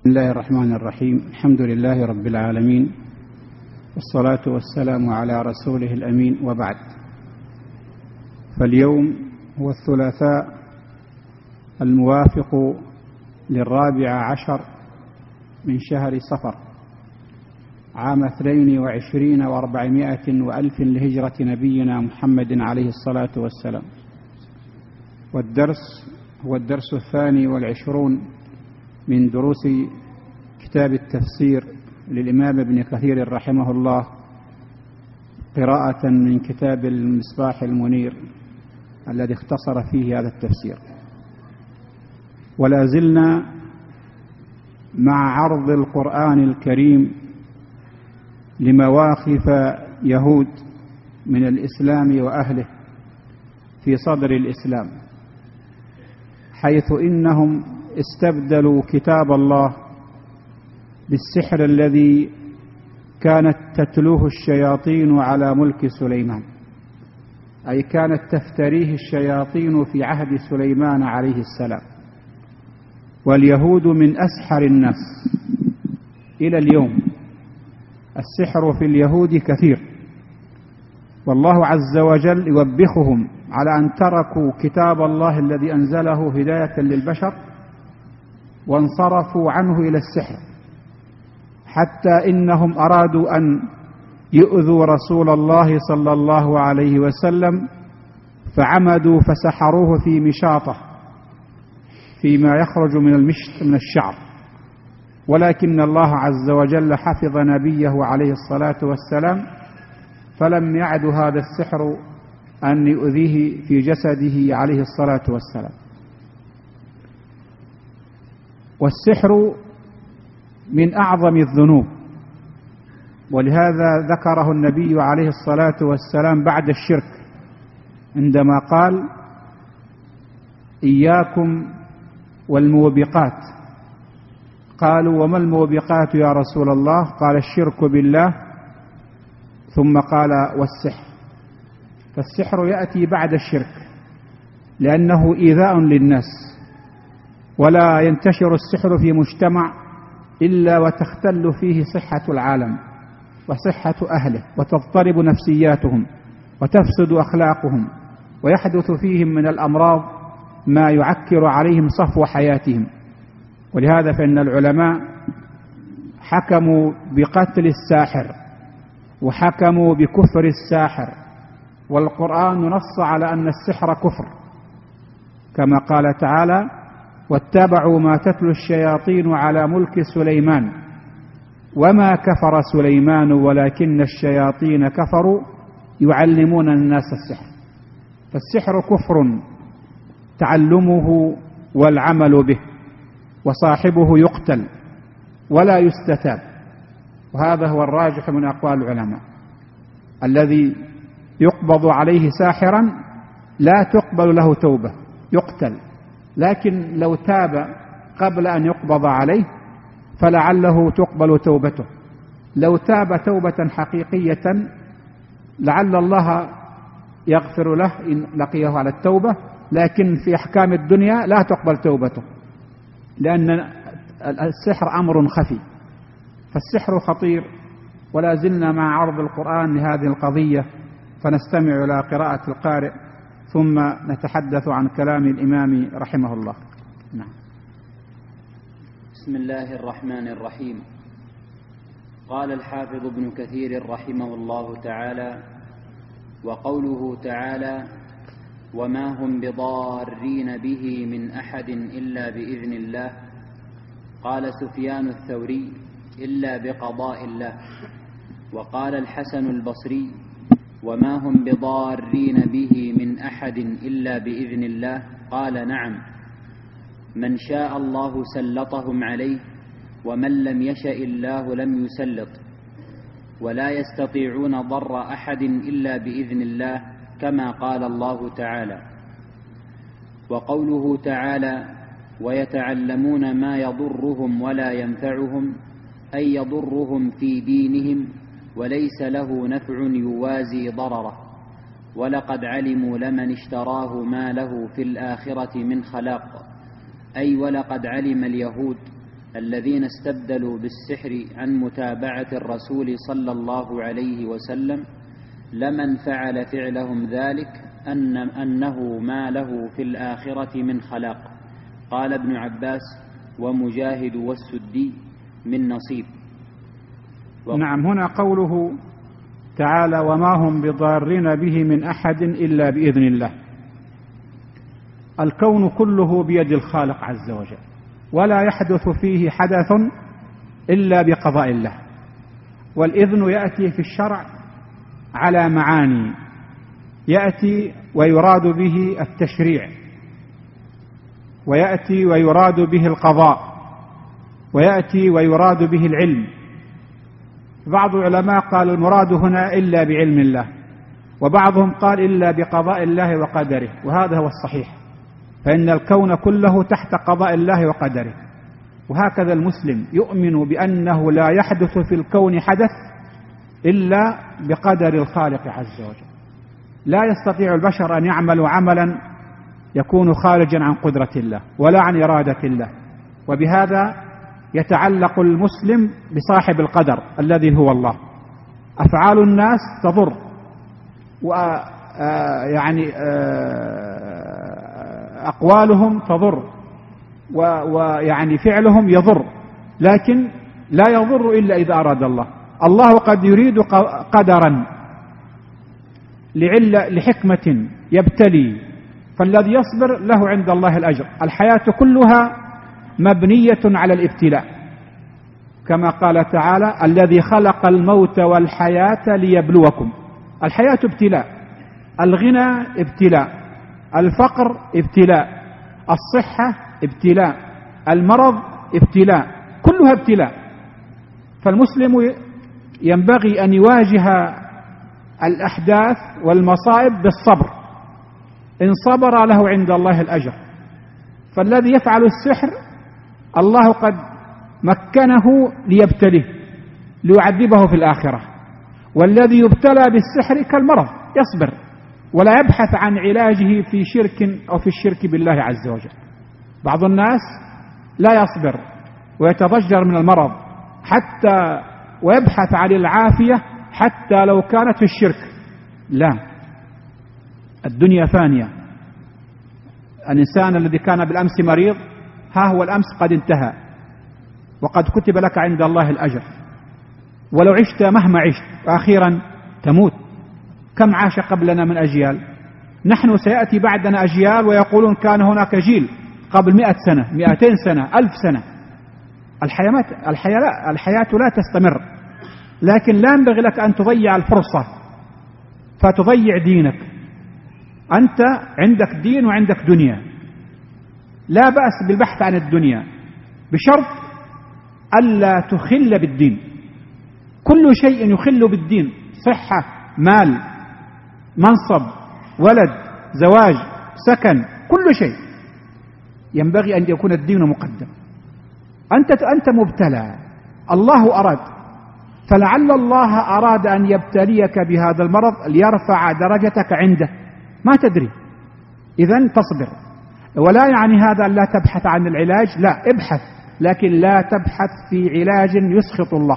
بسم الله الرحمن الرحيم. الحمد لله رب العالمين، والصلاة والسلام على رسوله الأمين، وبعد. فاليوم هو الثلاثاء الموافق 14 من شهر صفر عام 22 و400 وألف لهجرة نبينا محمد عليه الصلاة والسلام، والدرس هو الدرس 22 من دروس كتاب التفسير للإمام ابن كثير رحمه الله، قراءة من كتاب المصباح المنير الذي اختصر فيه هذا التفسير. ولا زلنا مع عرض القرآن الكريم لمواقف يهود من الإسلام وأهله في صدر الإسلام، حيث إنهم استبدلوا كتاب الله بالسحر الذي كانت تتلوه الشياطين على ملك سليمان، أي كانت تفتريه الشياطين في عهد سليمان عليه السلام. واليهود من أسحر الناس إلى اليوم، السحر في اليهود كثير، والله عز وجل يوبخهم على أن تركوا كتاب الله الذي أنزله هداية للبشر وانصرفوا عنه إلى السحر، حتى إنهم أرادوا أن يؤذوا رسول الله صلى الله عليه وسلم، فعمدوا فسحروه في مشاطه فيما يخرج من المشط من الشعر، ولكن الله عز وجل حفظ نبيه عليه الصلاة والسلام، فلم يعد هذا السحر أن يؤذيه في جسده عليه الصلاة والسلام. والسحر من أعظم الذنوب، ولهذا ذكره النبي عليه الصلاة والسلام بعد الشرك عندما قال: إياكم والموبقات. قالوا: وما الموبقات يا رسول الله؟ قال: الشرك بالله، ثم قال: والسحر. فالسحر يأتي بعد الشرك لأنه إيذاء للناس، ولا ينتشر السحر في مجتمع إلا وتختل فيه صحة العالم وصحة أهله، وتضطرب نفسياتهم وتفسد أخلاقهم، ويحدث فيهم من الأمراض ما يعكر عليهم صفو حياتهم. ولهذا فإن العلماء حكموا بقتل الساحر وحكموا بكفر الساحر، والقرآن نص على أن السحر كفر، كما قال تعالى: واتبعوا ما تتلو الشياطين على ملك سليمان وما كفر سليمان ولكن الشياطين كفروا يعلمون الناس السحر. فالسحر كفر تعلمه والعمل به، وصاحبه يقتل ولا يستتاب. وهذا هو الراجح من أقوال العلماء. الذي يقبض عليه ساحرا لا تقبل له توبة، يقتل، لكن لو تاب قبل أن يقبض عليه فلعله تقبل توبته. لو تاب توبة حقيقية لعل الله يغفر له إن لقيه على التوبة، لكن في أحكام الدنيا لا تقبل توبته، لأن السحر أمر خفي. فالسحر خطير. ولا زلنا مع عرض القرآن لهذه القضية، فنستمع إلى قراءة القارئ ثم نتحدث عن كلام الإمام رحمه الله. نعم. بسم الله الرحمن الرحيم. قال الحافظ ابن كثير رحمه الله تعالى: وقوله تعالى: وما هم بضارين به من أحد إلا بإذن الله. قال سفيان الثوري: إلا بقضاء الله. وقال الحسن البصري: وما هم بضارين به من أحد إلا بإذن الله. قال: نعم، من شاء الله سلطهم عليه، ومن لم يشأ الله لم يسلط. ولا يستطيعون ضر أحد إلا بإذن الله، كما قال الله تعالى. وقوله تعالى: ويتعلمون ما يضرهم ولا ينفعهم، أي يضرهم في دينهم وليس له نفع يوازي ضرره. ولقد علموا لمن اشتراه ما له في الآخرة من خلاق، أي ولقد علم اليهود الذين استبدلوا بالسحر عن متابعة الرسول صلى الله عليه وسلم لمن فعل فعلهم ذلك أنه ما له في الآخرة من خلاق. قال ابن عباس ومجاهد والسدي من نصيب. نعم، هنا قوله تعالى وما هم بضارين به من أحد إلا بإذن الله. الكون كله بيد الخالق عز وجل، ولا يحدث فيه حدث إلا بقضاء الله. والإذن يأتي في الشرع على معاني، يأتي ويراد به التشريع، ويأتي ويراد به القضاء، ويأتي ويراد به العلم. بعض العلماء قال المراد هنا إلا بعلم الله، وبعضهم قال إلا بقضاء الله وقدره، وهذا هو الصحيح، فإن الكون كله تحت قضاء الله وقدره. وهكذا المسلم يؤمن بأنه لا يحدث في الكون حدث إلا بقدر الخالق عز وجل. لا يستطيع البشر أن يعملوا عملا يكون خارجا عن قدرة الله ولا عن إرادة الله، وبهذا يتعلق المسلم بصاحب القدر الذي هو الله. أفعال الناس تضر، ويعني أقوالهم تضر، ويعني فعلهم يضر، لكن لا يضر إلا إذا أراد الله. الله قد يريد قدرا لحكمة يبتلي، فالذي يصبر له عند الله الأجر. الحياة كلها مبنية على الابتلاء، كما قال تعالى الذي خلق الموت والحياة ليبلوكم. الحياة ابتلاء، الغنى ابتلاء، الفقر ابتلاء، الصحة ابتلاء، المرض ابتلاء، كلها ابتلاء. فالمسلم ينبغي أن يواجه الأحداث والمصائب بالصبر، إن صبر له عند الله الأجر. فالذي يفعل السحر الله قد مكنه ليبتليه ليعذبه في الآخرة، والذي يبتلى بالسحر كالمرض يصبر ولا يبحث عن علاجه في شرك أو في الشرك بالله عز وجل. بعض الناس لا يصبر ويتضجر من المرض حتى ويبحث عن العافية حتى لو كانت في الشرك. لا، الدنيا فانية. الإنسان الذي كان بالأمس مريض ها هو الأمس قد انتهى، وقد كتب لك عند الله الأجر. ولو عشت مهما عشت أخيرا تموت. كم عاش قبلنا من أجيال؟ نحن سيأتي بعدنا أجيال ويقولون كان هناك جيل قبل 100 سنة 200 سنة 1000 سنة. الحياة لا تستمر، لكن لا ينبغي لك أن تضيع الفرصة فتضيع دينك. أنت عندك دين وعندك دنيا، لا بأس بالبحث عن الدنيا بشرط ألا تخل بالدين. كل شيء يخل بالدين، صحة، مال، منصب، ولد، زواج، سكن، كل شيء ينبغي أن يكون الدين مقدم. أنت مبتلى، الله أراد، فلعل الله أراد أن يبتليك بهذا المرض ليرفع درجتك عنده، ما تدري. إذن تصبر. ولا يعني هذا أن لا تبحث عن العلاج، لا، ابحث، لكن لا تبحث في علاج يسخط الله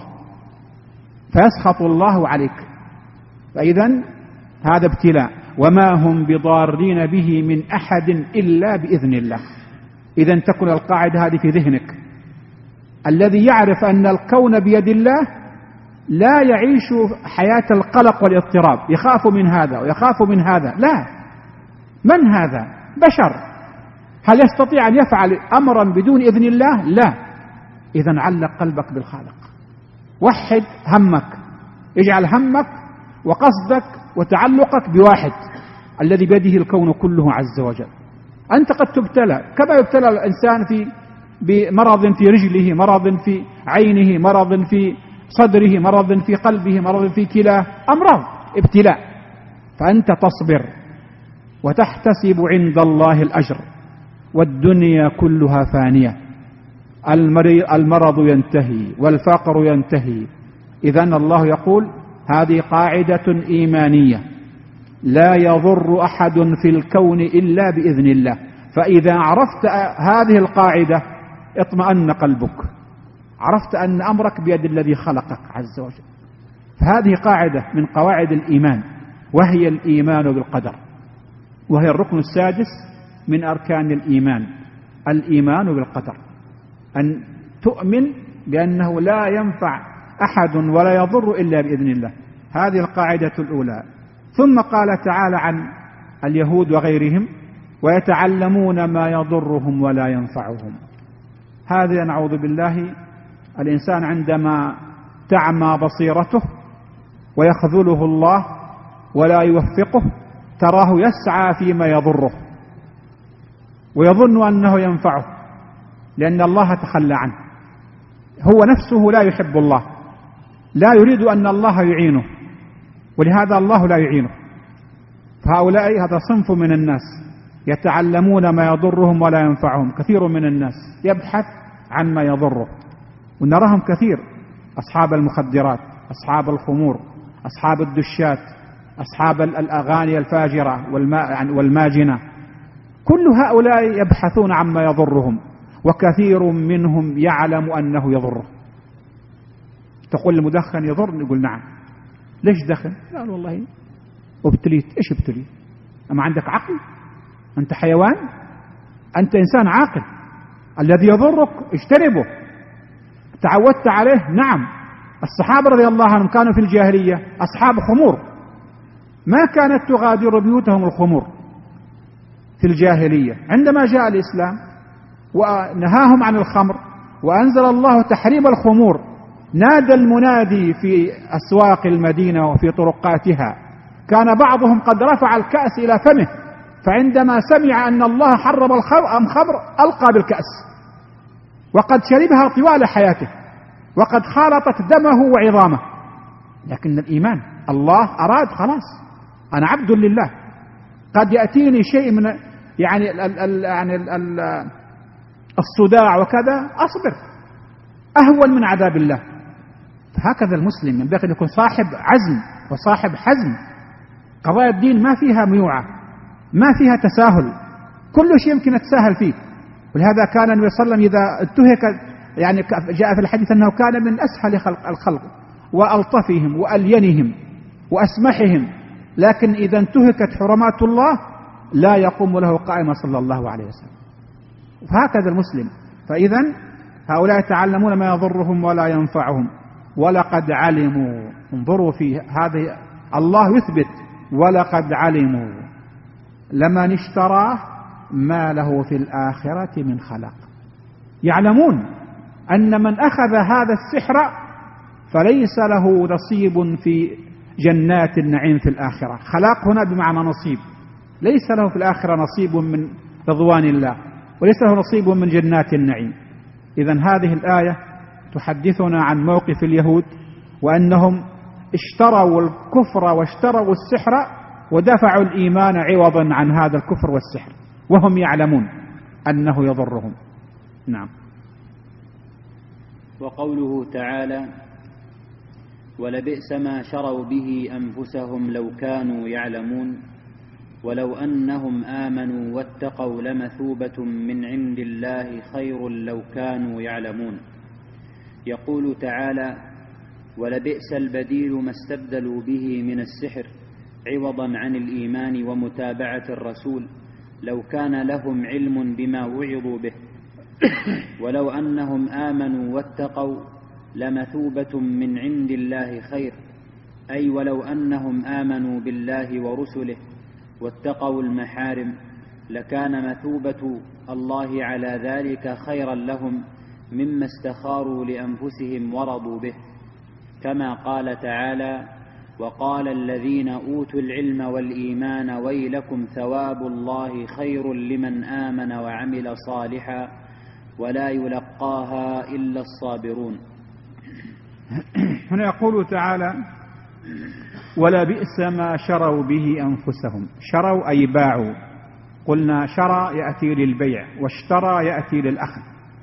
فيسخط الله عليك. فإذن هذا ابتلاء. وما هم بضارين به من أحد إلا بإذن الله. إذن تكون القاعدة هذه في ذهنك. الذي يعرف أن الكون بيد الله لا يعيش حياة القلق والاضطراب، يخاف من هذا ويخاف من هذا. لا، من هذا؟ بشر. هل يستطيع أن يفعل أمرا بدون إذن الله؟ لا. إذن علق قلبك بالخالق، وحد همك، اجعل همك وقصدك وتعلقك بواحد الذي بيده الكون كله عز وجل. أنت قد تبتلى كما يبتلى الإنسان بمرض في رجله، مرض في عينه، مرض في صدره، مرض في قلبه، مرض في كلاه، أمراض ابتلاء. فأنت تصبر وتحتسب عند الله الأجر. والدنيا كلها فانية، المرض ينتهي والفقر ينتهي. إذن الله يقول هذه قاعدة إيمانية، لا يضر أحد في الكون إلا بإذن الله. فإذا عرفت هذه القاعدة اطمأن قلبك عرفت أن أمرك بيد الذي خلقك عز وجل. فهذه قاعدة من قواعد الإيمان، وهي الإيمان بالقدر، وهي الركن السادس من أركان الإيمان، الإيمان بالقدر، أن تؤمن بأنه لا ينفع أحد ولا يضر إلا بإذن الله. هذه القاعدة الأولى. ثم قال تعالى عن اليهود وغيرهم: ويتعلمون ما يضرهم ولا ينفعهم. هذا نعوذ بالله، الإنسان عندما تعمى بصيرته ويخذله الله ولا يوفقه تراه يسعى فيما يضره ويظن أنه ينفعه، لأن الله تخلى عنه. هو نفسه لا يحب الله، لا يريد أن الله يعينه، ولهذا الله لا يعينه. فهؤلاء هذا صنف من الناس يتعلمون ما يضرهم ولا ينفعهم. كثير من الناس يبحث عن ما يضره، ونراهم كثير: أصحاب المخدرات، أصحاب الخمور، أصحاب الدشات، أصحاب الأغاني الفاجرة والماجنة. كل هؤلاء يبحثون عما يضرهم، وكثير منهم يعلم أنه يضره. تقول المدخن يضر؟ يقول نعم. ليش دخن؟ قال والله ابتليت. ايش ابتليت؟ أما عندك عقل؟ أنت حيوان؟ أنت إنسان عاقل. الذي يضرك اجتنبه. تعودت عليه؟ نعم. الصحابة رضي الله عنهم كانوا في الجاهلية أصحاب خمور، ما كانت تغادر بيوتهم الخمور في الجاهلية. عندما جاء الإسلام ونهاهم عن الخمر وأنزل الله تحريم الخمور، نادى المنادي في أسواق المدينة وفي طرقاتها. كان بعضهم قد رفع الكأس إلى فمه، فعندما سمع أن الله حرم الخمر ألقى بالكأس، وقد شربها طوال حياته، وقد خالطت دمه وعظامه. لكن الإيمان، الله أراد خلاص، أنا عبد لله، قد يأتيني شيء من يعني الصداع وكذا، أصبر، أهون من عذاب الله. فهكذا المسلم ينبغي أن يكون صاحب عزم وصاحب حزم. قضايا الدين ما فيها ميوعة، ما فيها تساهل، كل شيء يمكن يتساهل فيه. ولهذا كان النبي صلى الله عليه وسلم إذا انتهك، يعني جاء في الحديث أنه كان من أسهل الخلق وألطفهم وألينهم وأسمحهم، لكن إذا انتهكت حرمات الله لا يقوم له قائمة صلى الله عليه وسلم. فهكذا المسلم. فإذا هؤلاء يتعلمون ما يضرهم ولا ينفعهم، ولقد علموا. انظروا في هذه، الله يثبت: ولقد علموا لمن اشتراه ما له في الآخرة من خلاق. يعلمون أن من أخذ هذا السحر فليس له نصيب في جنات النعيم في الآخرة. خلاق هنا بمعنى نصيب، ليس له في الآخرة نصيب من رضوان الله، وليس له نصيب من جنات النعيم. إذن هذه الآية تحدثنا عن موقف اليهود، وأنهم اشتروا الكفر واشتروا السحر ودفعوا الإيمان عوضا عن هذا الكفر والسحر، وهم يعلمون أنه يضرهم. نعم. وقوله تعالى: ولبئس ما شروا به أنفسهم لو كانوا يعلمون ولو أنهم آمنوا واتقوا لمثوبة من عند الله خير لو كانوا يعلمون. يقول تعالى: ولبئس البديل ما استبدلوا به من السحر عوضا عن الإيمان ومتابعة الرسول لو كان لهم علم بما وعظوا به ولو أنهم آمنوا واتقوا لمثوبة من عند الله خير، أي ولو أنهم آمنوا بالله ورسله واتقوا المحارم لكان مثوبة الله على ذلك خيرا لهم مما استخاروا لأنفسهم ورضوا به، كما قال تعالى: وقال الذين أوتوا العلم والإيمان ويلكم ثواب الله خير لمن آمن وعمل صالحا ولا يلقاها إلا الصابرون. هنا يقول تعالى: ولبئس ما شروا به أنفسهم. شروا أي باعوا. قلنا شرى يأتي للبيع، واشترى يأتي للأخذ.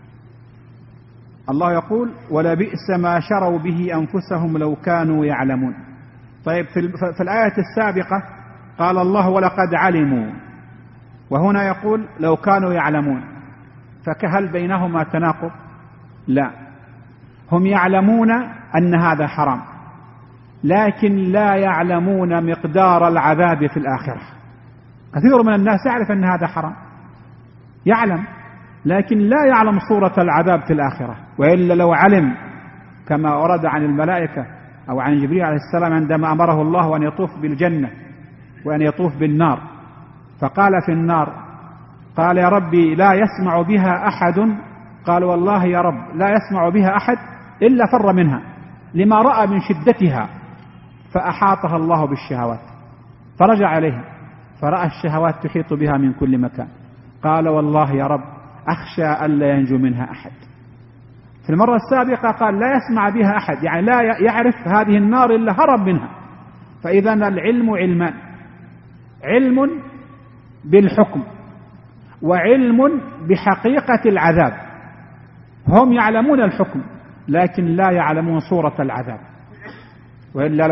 الله يقول: ولبئس ما شروا به أنفسهم لو كانوا يعلمون. طيب، في الآية السابقة قال الله: ولقد علموا، وهنا يقول: لو كانوا يعلمون. فهل بينهما تناقض؟ لا. هم يعلمون أن هذا حرام، لكن لا يعلمون مقدار العذاب في الآخرة. كثير من الناس يعرف أن هذا حرام، يعلم، لكن لا يعلم صورة العذاب في الآخرة. وإلا لو علم كما ورد عن الملائكة أو عن جبريل عليه السلام عندما أمره الله أن يطوف بالجنة وأن يطوف بالنار، فقال في النار، قال يا ربي لا يسمع بها أحد، قال والله يا رب لا يسمع بها أحد إلا فر منها لما رأى من شدتها، فأحاطها الله بالشهوات، فرجع عليها فرأى الشهوات تحيط بها من كل مكان، قال والله يا رب أخشى ألا ينجو منها أحد. في المرة السابقة قال لا يسمع بها أحد، يعني لا يعرف هذه النار إلا هرب منها. فإذا العلم علمان، علم بالحكم وعلم بحقيقة العذاب. هم يعلمون الحكم لكن لا يعلمون صورة العذاب، وإلا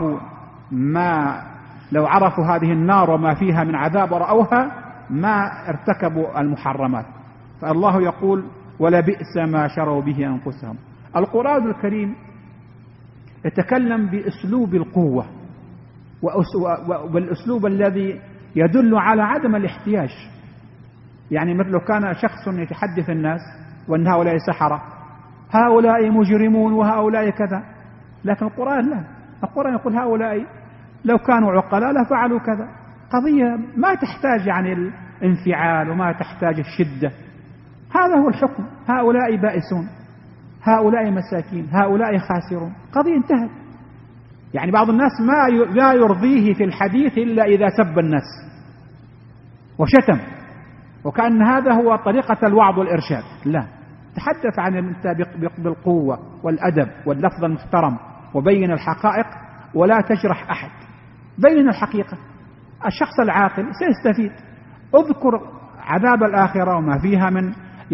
لو عرفوا هذه النار وما فيها من عذاب ورأوها ما ارتكبوا المحرمات. فالله يقول ولبئس ما شروا به أنفسهم. القرآن الكريم يتكلم بأسلوب القوة والأسلوب الذي يدل على عدم الاحتياج. يعني مثل لو كان شخص يتحدث الناس وأن هؤلاء سحرة، هؤلاء مجرمون وهؤلاء كذا، لكن القرآن لا، القرآن يقول هؤلاء لو كانوا عقلاء لفعلوا كذا. قضية ما تحتاج يعني الانفعال وما تحتاج الشدة، هذا هو الحكم، هؤلاء بائسون، هؤلاء مساكين، هؤلاء خاسرون، قضية انتهت. يعني بعض الناس لا يرضيه في الحديث إلا إذا سب الناس وشتم، وكأن هذا هو طريقة الوعظ والإرشاد. لا، تحدث عن بالقوة والأدب واللفظ المحترم، وبين الحقائق ولا تجرح أحد، بين الحقيقة. الشخص العاقل سيستفيد. اذكر عذاب الآخرة وما فيها من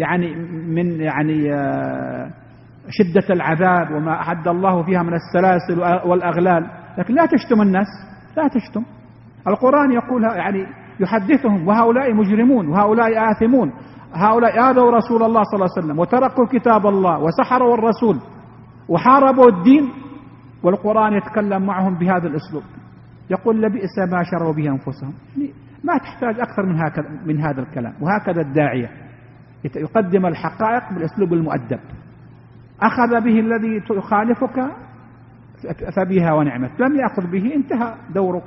شدة العذاب وما أعد الله فيها من السلاسل والأغلال، لكن لا تشتم الناس، لا تشتم. القرآن يقول يعني يحدثهم وهؤلاء مجرمون وهؤلاء آثمون، هؤلاء آذوا رسول الله صلى الله عليه وسلم وتركوا كتاب الله وسحروا الرسول وحاربوا الدين، والقرآن يتكلم معهم بهذا الأسلوب، يقول لبئس ما شروا به أنفسهم. ما تحتاج أكثر من هذا الكلام. وهكذا الداعية يقدم الحقائق بالأسلوب المؤدب، أخذ به الذي يخالفك فبها ونعمت، لم يأخذ به انتهى دورك.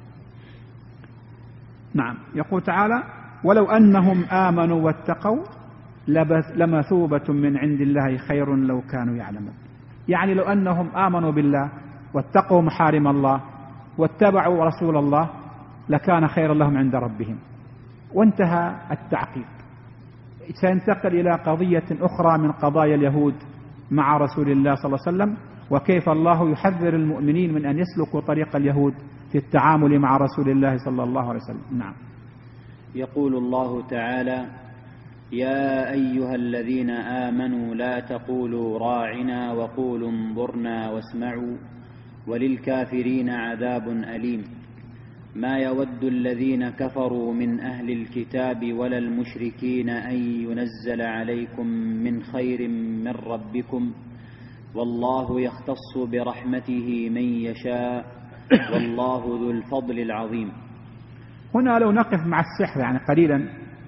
نعم، يقول تعالى ولو أنهم آمنوا واتقوا لمثوبة من عند الله خير لو كانوا يعلمون. يعني لو أنهم آمنوا بالله واتقوا محارم الله واتبعوا رسول الله لكان خيرا لهم عند ربهم. وانتهى التعقيب. سينتقل إلى قضية أخرى من قضايا اليهود مع رسول الله صلى الله عليه وسلم، وكيف الله يحذر المؤمنين من أن يسلكوا طريق اليهود في التعامل مع رسول الله صلى الله عليه وسلم. نعم. يقول الله تعالى يا أيها الذين آمنوا لا تقولوا راعنا وقولوا انظرنا واسمعوا وللكافرين عذاب أليم. ما يود الذين كفروا من أهل الكتاب ولا المشركين أن ينزل عليكم من خير من ربكم والله يختص برحمته من يشاء والله ذو الفضل العظيم. هنا لو نقف مع السحر يعني قليلا.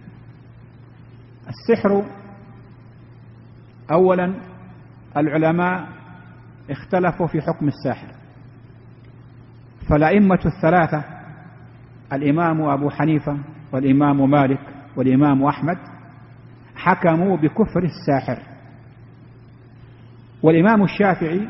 السحر أولا العلماء اختلفوا في حكم الساحر، فالأئمة الثلاثة الإمام أبو حنيفة والإمام مالك والإمام أحمد حكموا بكفر الساحر، والإمام الشافعي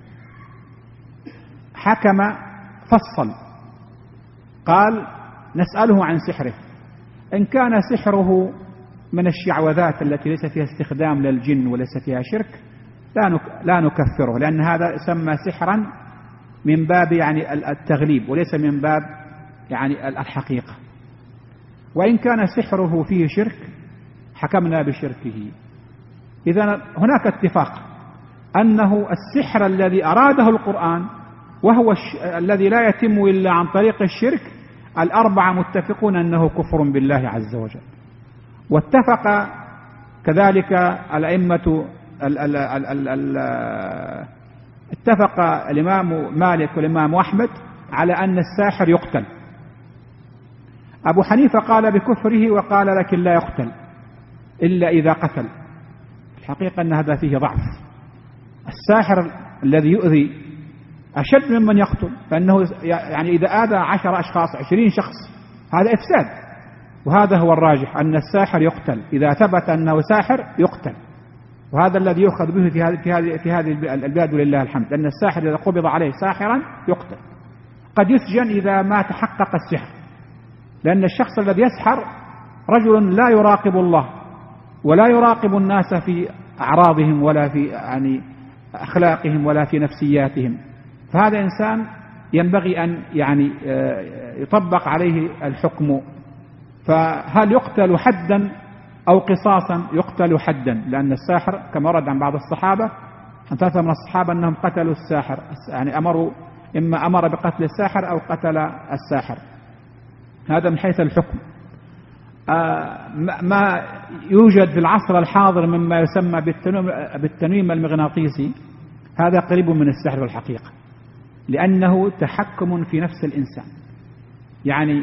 حكم فصل قال نسأله عن سحره، إن كان سحره من الشعوذات التي ليس فيها استخدام للجن وليس فيها شرك لا نكفره، لأن هذا يسمى سحرا من باب يعني التغليب وليس من باب يعني الحقيقة. وإن كان سحره فيه شرك حكمنا بشركه. إذن هناك اتفاق أنه السحر الذي أراده القرآن وهو الذي لا يتم إلا عن طريق الشرك، الأربعة متفقون أنه كفر بالله عز وجل. واتفق كذلك الأئمة اتفق الإمام مالك والإمام أحمد على أن الساحر يقتل. أبو حنيفة قال بكفره وقال لكن لا يقتل إلا إذا قتل. الحقيقة أن هذا فيه ضعف. الساحر الذي يؤذي أشد ممن يقتل، فإنه يعني إذا آذى 10 أشخاص 20 شخص هذا إفساد. وهذا هو الراجح، أن الساحر يقتل إذا ثبت أنه ساحر يقتل، وهذا الذي يؤخذ به في هذه البلاد ولله الحمد، أن الساحر إذا قبض عليه ساحرا يقتل. قد يسجن إذا ما تحقق السحر، لأن الشخص الذي يسحر رجل لا يراقب الله ولا يراقب الناس في أعراضهم ولا في يعني أخلاقهم ولا في نفسياتهم، فهذا إنسان ينبغي أن يعني يطبق عليه الحكم. فهل يقتل حدا أو قصاصا؟ يقتل حدا، لأن الساحر كما ورد عن بعض الصحابة أن 3 من الصحابة أنهم قتلوا الساحر، يعني إما أمر بقتل الساحر أو قتل الساحر. هذا من حيث الحكم. ما يوجد في العصر الحاضر مما يسمى بالتنويم المغناطيسي هذا قريب من السحر والحقيقة، لأنه تحكم في نفس الإنسان، يعني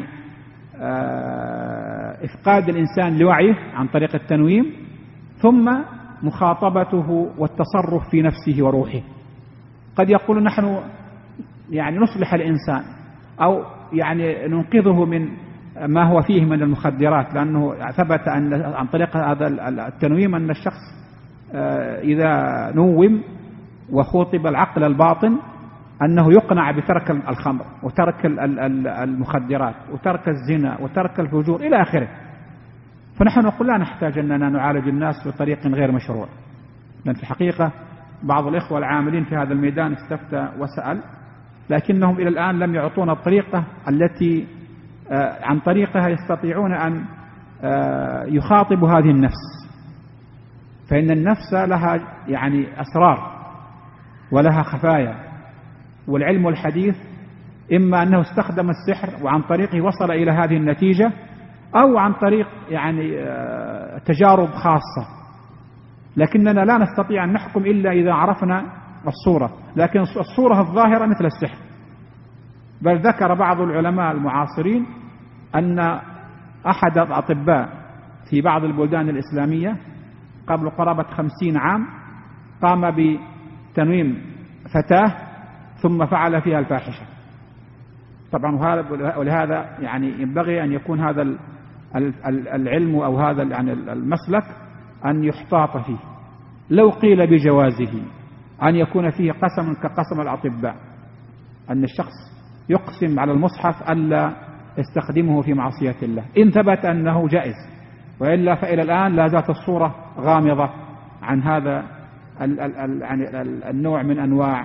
إفقاد الإنسان لوعيه عن طريق التنويم، ثم مخاطبته والتصرف في نفسه وروحه. قد يقول نحن يعني نصلح الإنسان أو يعني ننقذه من ما هو فيه من المخدرات، لأنه ثبت أن عن طريق هذا التنويم أن الشخص إذا نوم وخوطب العقل الباطن أنه يقنع بترك الخمر وترك المخدرات وترك الزنا وترك الفجور إلى آخره. فنحن نقول لا نحتاج أننا نعالج الناس بطريق غير مشروع، لأن في الحقيقة بعض الإخوة العاملين في هذا الميدان استفتى وسأل، لكنهم إلى الآن لم يعطونا الطريقة التي عن طريقها يستطيعون أن يخاطبوا هذه النفس. فإن النفس لها يعني أسرار ولها خفايا، والعلم الحديث إما أنه استخدم السحر وعن طريقه وصل إلى هذه النتيجة، أو عن طريق يعني تجارب خاصة، لكننا لا نستطيع أن نحكم إلا إذا عرفنا الصورة. لكن الصورة الظاهرة مثل السحر. بل ذكر بعض العلماء المعاصرين أن أحد الأطباء في بعض البلدان الإسلامية قبل قرابة 50 عام قام بتنويم فتاة ثم فعل فيها الفاحشة. طبعا ولهذا يعني ينبغي أن يكون هذا العلم أو هذا يعني المسلك أن يحتاط فيه. لو قيل بجوازه أن يكون فيه قسم كقسم الأطباء، أن الشخص يقسم على المصحف ألا يستخدمه في معصية الله إن ثبت أنه جائز، وإلا فإلى الآن لا زالت الصورة غامضة عن هذا النوع من أنواع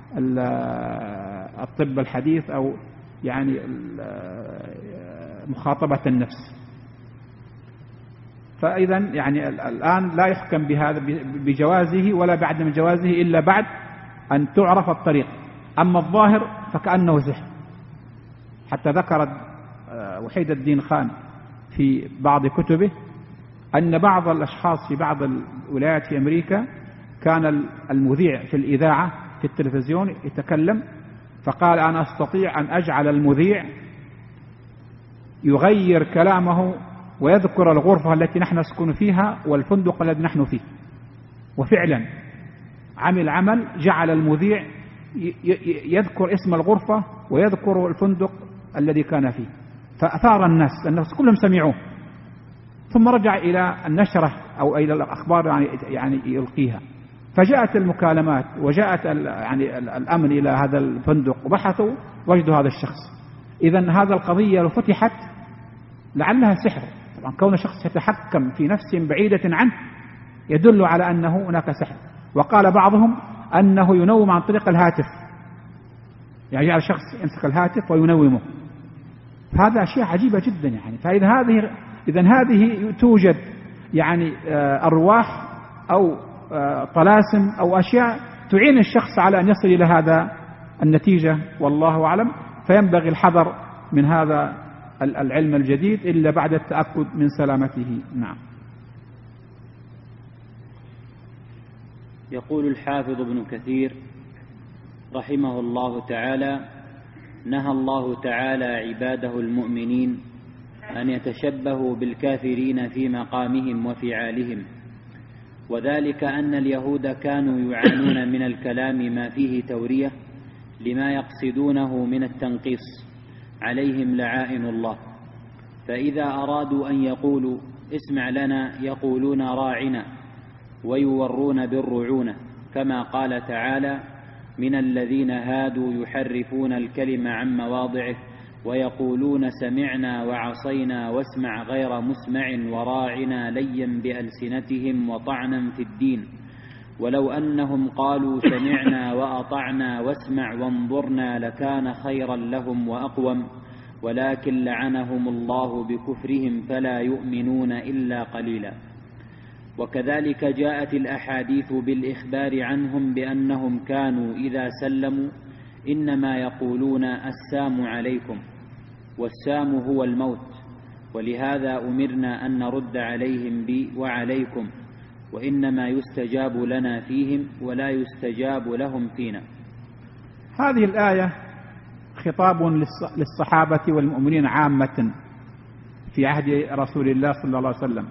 الطب الحديث أو يعني مخاطبة النفس. فإذا يعني الآن لا يحكم بهذا بجوازه ولا بعدم جوازه إلا بعد أن تعرف الطريق. أما الظاهر فكأنه سحر. حتى ذكر وحيد الدين خان في بعض كتبه أن بعض الأشخاص في بعض الولايات في أمريكا كان المذيع في الإذاعة في التلفزيون يتكلم، فقال أنا أستطيع أن أجعل المذيع يغير كلامه ويذكر الغرفة التي نحن نسكن فيها والفندق الذي نحن فيه. وفعلا عمل جعل المذيع يذكر اسم الغرفة ويذكر الفندق الذي كان فيه، فأثار الناس كلهم سمعوه. ثم رجع إلى النشرة أو إلى الأخبار يعني يلقيها، فجاءت المكالمات وجاءت يعني الأمن إلى هذا الفندق وبحثوا وجدوا هذا الشخص. إذن هذا القضية لو فتحت لعلها سحر. طبعا كون شخص يتحكم في نفس بعيدة عنه يدل على أنه هناك سحر. وقال بعضهم أنه ينوم عن طريق الهاتف، يعني يجعل شخص يمسك الهاتف وينومه. هذا أشياء عجيبة جدا يعني. إذن هذه توجد يعني أرواح أو طلاسم أو أشياء تعين الشخص على أن يصل إلى هذا النتيجة، والله أعلم. فينبغي الحذر من هذا العلم الجديد إلا بعد التأكد من سلامته. نعم. يقول الحافظ ابن كثير رحمه الله تعالى: نهى الله تعالى عباده المؤمنين أن يتشبهوا بالكافرين في مقامهم وفعالهم، وذلك أن اليهود كانوا يعانون من الكلام ما فيه تورية لما يقصدونه من التنقيص، عليهم لعائن الله. فإذا أرادوا أن يقولوا اسمع لنا يقولون راعنا، ويورون بالرعونة، كما قال تعالى: من الذين هادوا يحرفون الكلم عن مواضعه ويقولون سمعنا وعصينا واسمع غير مسمع وراعنا ليا بألسنتهم وطعنا في الدين، ولو أنهم قالوا سمعنا وأطعنا واسمع وانظرنا لكان خيرا لهم وأقوم، ولكن لعنهم الله بكفرهم فلا يؤمنون إلا قليلا. وكذلك جاءت الأحاديث بالإخبار عنهم بأنهم كانوا إذا سلموا إنما يقولون السام عليكم، والسام هو الموت، ولهذا أمرنا أن نرد عليهم وعليكم، وإنما يستجاب لنا فيهم ولا يستجاب لهم فينا. هذه الآية خطاب للصحابة والمؤمنين عامة في عهد رسول الله صلى الله عليه وسلم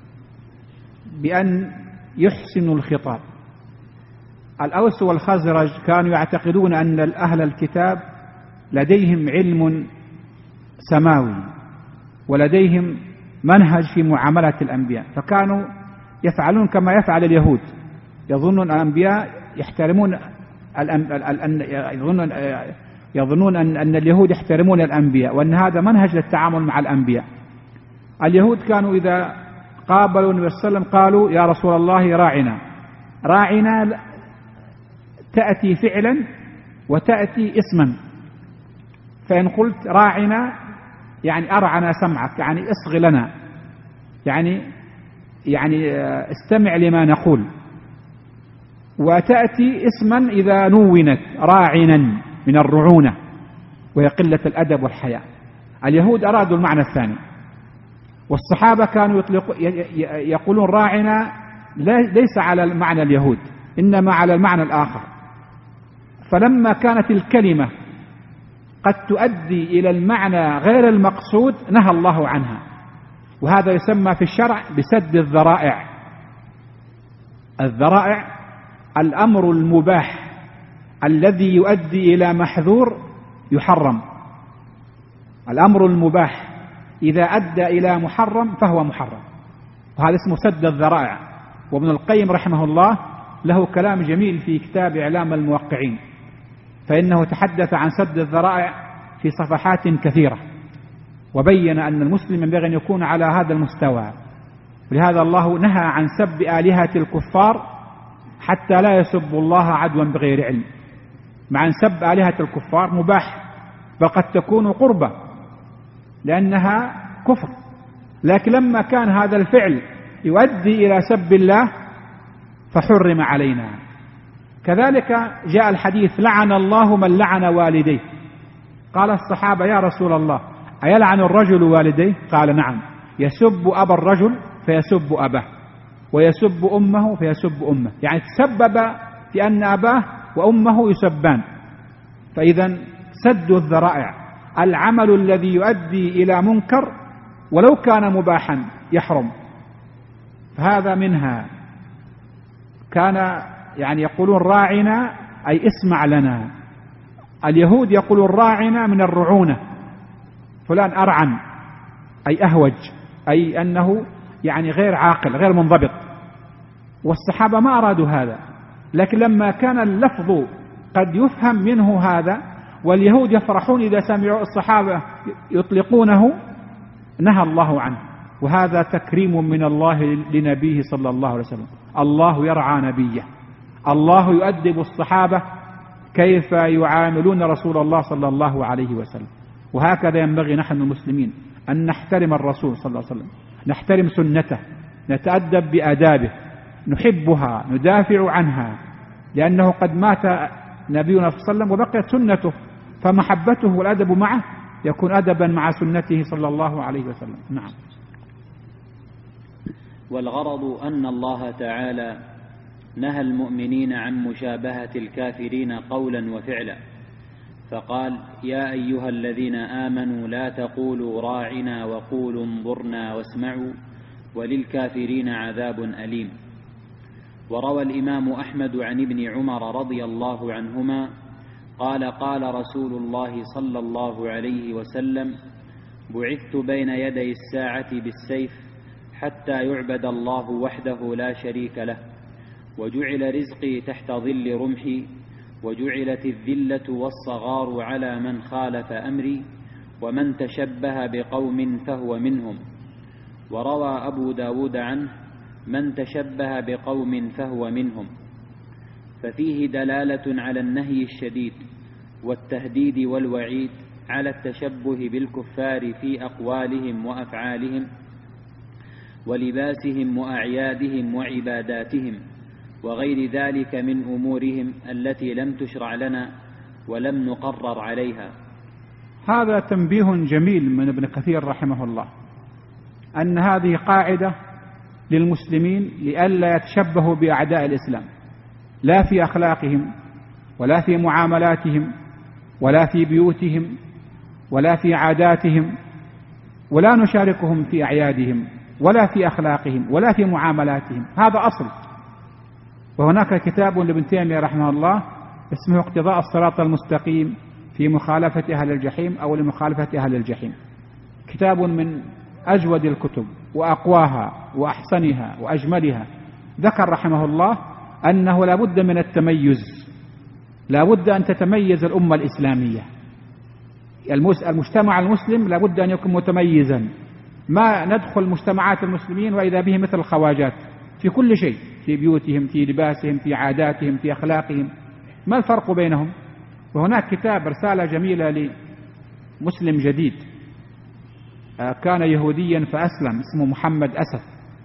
بأن يحسنوا الخطاب. الأوس والخزرج كانوا يعتقدون أن أهل الكتاب لديهم علم سماوي ولديهم منهج في معاملة الأنبياء، فكانوا يفعلون كما يفعل اليهود، يظنون الأنبياء يحترمون يظنون أن اليهود يحترمون الأنبياء، وأن هذا منهج للتعامل مع الأنبياء. اليهود كانوا إذا قابلوا النبي صلى الله عليه وسلم قالوا يا رسول الله راعنا. راعنا تأتي فعلا وتأتي اسما، فإن قلت راعنا يعني أرعنا سمعك، يعني اصغ لنا، يعني استمع لما نقول. وتأتي اسما إذا نونت، راعنا من الرعونة وهي قلة الأدب والحياء. اليهود أرادوا المعنى الثاني، والصحابة كانوا يقولون راعنا ليس على المعنى اليهود، إنما على المعنى الآخر. فلما كانت الكلمة قد تؤدي إلى المعنى غير المقصود نهى الله عنها، وهذا يسمى في الشرع بسد الذرائع. الذرائع الأمر المباح الذي يؤدي إلى محذور يحرم. الأمر المباح إذا أدى إلى محرم فهو محرم، وهذا اسمه سد الذرائع. وابن القيم رحمه الله له كلام جميل في كتاب إعلام الموقعين، فإنه تحدث عن سد الذرائع في صفحات كثيرة، وبين أن المسلم ينبغي أن يكون على هذا المستوى. ولهذا الله نهى عن سب آلهة الكفار حتى لا يسبوا الله عدوا بغير علم. مع أن سب آلهة الكفار مباح، بل قد تكون قربة لأنها كفر، لكن لما كان هذا الفعل يؤدي إلى سب الله فحرم علينا. كذلك جاء الحديث لعن الله من لعن والديه. قال الصحابة يا رسول الله أيلعن الرجل والديه؟ قال نعم، يسب أبا الرجل فيسب أباه، ويسب أمه فيسب أمه، يعني تسبب في أن أباه وأمه يسبان. فإذا سد الذرائع العمل الذي يؤدي إلى منكر ولو كان مباحا يحرم، فهذا منها. كان يعني يقولون راعنا أي اسمع لنا. اليهود يقولون راعنا من الرعونة، فلان أرعن أي أهوج، أي أنه يعني غير عاقل غير منضبط. والصحابة ما أرادوا هذا، لكن لما كان اللفظ قد يفهم منه هذا، واليهود يفرحون إذا سمعوا الصحابة يطلقونه، نهى الله عنه. وهذا تكريم من الله لنبيه صلى الله عليه وسلم. الله يرعى نبيه، الله يؤدب الصحابة كيف يعاملون رسول الله صلى الله عليه وسلم. وهكذا ينبغي نحن المسلمين أن نحترم الرسول صلى الله عليه وسلم، نحترم سنته، نتأدب بآدابه، نحبها، ندافع عنها، لأنه قد مات نبينا صلى الله عليه وسلم وبقيت سنته، فمحبته والأدب معه يكون أدبا مع سنته صلى الله عليه وسلم. نعم. والغرض أن الله تعالى نهى المؤمنين عن مشابهة الكافرين قولا وفعلا، فقال: يا أيها الذين آمنوا لا تقولوا راعنا وقولوا انظرنا واسمعوا وللكافرين عذاب أليم. وروى الإمام أحمد عن ابن عمر رضي الله عنهما قال: قال رسول الله صلى الله عليه وسلم: بعثت بين يدي الساعة بالسيف حتى يعبد الله وحده لا شريك له، وجعل رزقي تحت ظل رمحي، وجعلت الذلة والصغار على من خالف أمري، ومن تشبه بقوم فهو منهم. وروى أبو داود عنه: من تشبه بقوم فهو منهم. ففيه دلالة على النهي الشديد والتهديد والوعيد على التشبه بالكفار في أقوالهم وأفعالهم ولباسهم وأعيادهم وعباداتهم وغير ذلك من أمورهم التي لم تشرع لنا ولم نقرر عليها. هذا تنبيه جميل من ابن كثير رحمه الله، أن هذه قاعدة للمسلمين لئلا يتشبهوا بأعداء الإسلام، لا في أخلاقهم ولا في معاملاتهم ولا في بيوتهم ولا في عاداتهم، ولا نشاركهم في أعيادهم ولا في أخلاقهم ولا في معاملاتهم. هذا أصل. وهناك كتاب لابن تيمية رحمه الله اسمه اقتضاء الصراط المستقيم في مخالفة أهل الجحيم أو لمخالفة أهل الجحيم، كتاب من أجود الكتب وأقواها وأحسنها وأجملها. ذكر رحمه الله أنه لا بد من التميز، لا بد أن تتميز الأمة الإسلامية، المجتمع المسلم لا بد أن يكون متميزا. ما ندخل مجتمعات المسلمين وإذا به مثل الخواجات في كل شيء، في بيوتهم، في لباسهم، في عاداتهم، في أخلاقهم، ما الفرق بينهم؟ وهناك كتاب رسالة جميلة لمسلم جديد كان يهوديا فأسلم، اسمه محمد أسد.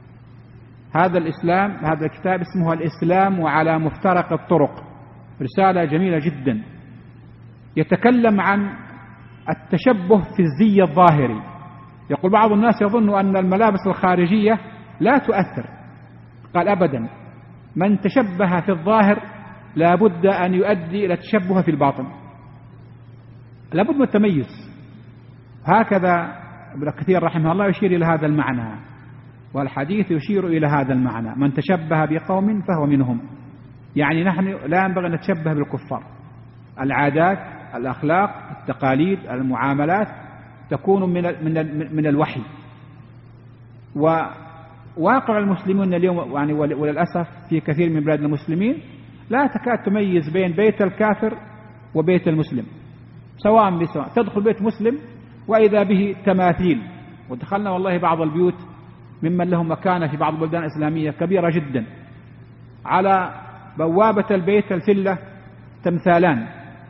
هذا الكتاب اسمه الإسلام وعلى مفترق الطرق، رسالة جميلة جدا. يتكلم عن التشبه في الزي الظاهري. يقول بعض الناس يظن أن الملابس الخارجية لا تؤثر، قال أبدا، من تشبه في الظاهر لا بد أن يؤدي إلى التشبه في الباطن، لا بد من التميز. هكذا ابن كثير رحمه الله يشير إلى هذا المعنى، والحديث يشير إلى هذا المعنى: من تشبه بقوم فهو منهم. يعني نحن لا ينبغي أن نتشبه بالكفار. العادات، الأخلاق، التقاليد، المعاملات تكون من الوحي. وواقع المسلمين اليوم يعني وللأسف في كثير من بلاد المسلمين لا تكاد تميز بين بيت الكافر وبيت المسلم سواء بسواء. تدخل بيت مسلم وإذا به تماثيل، ودخلنا والله بعض البيوت ممن لهم مكانة في بعض البلدان الإسلامية كبيرة جدا، على بوابة البيت الفلة تمثالان،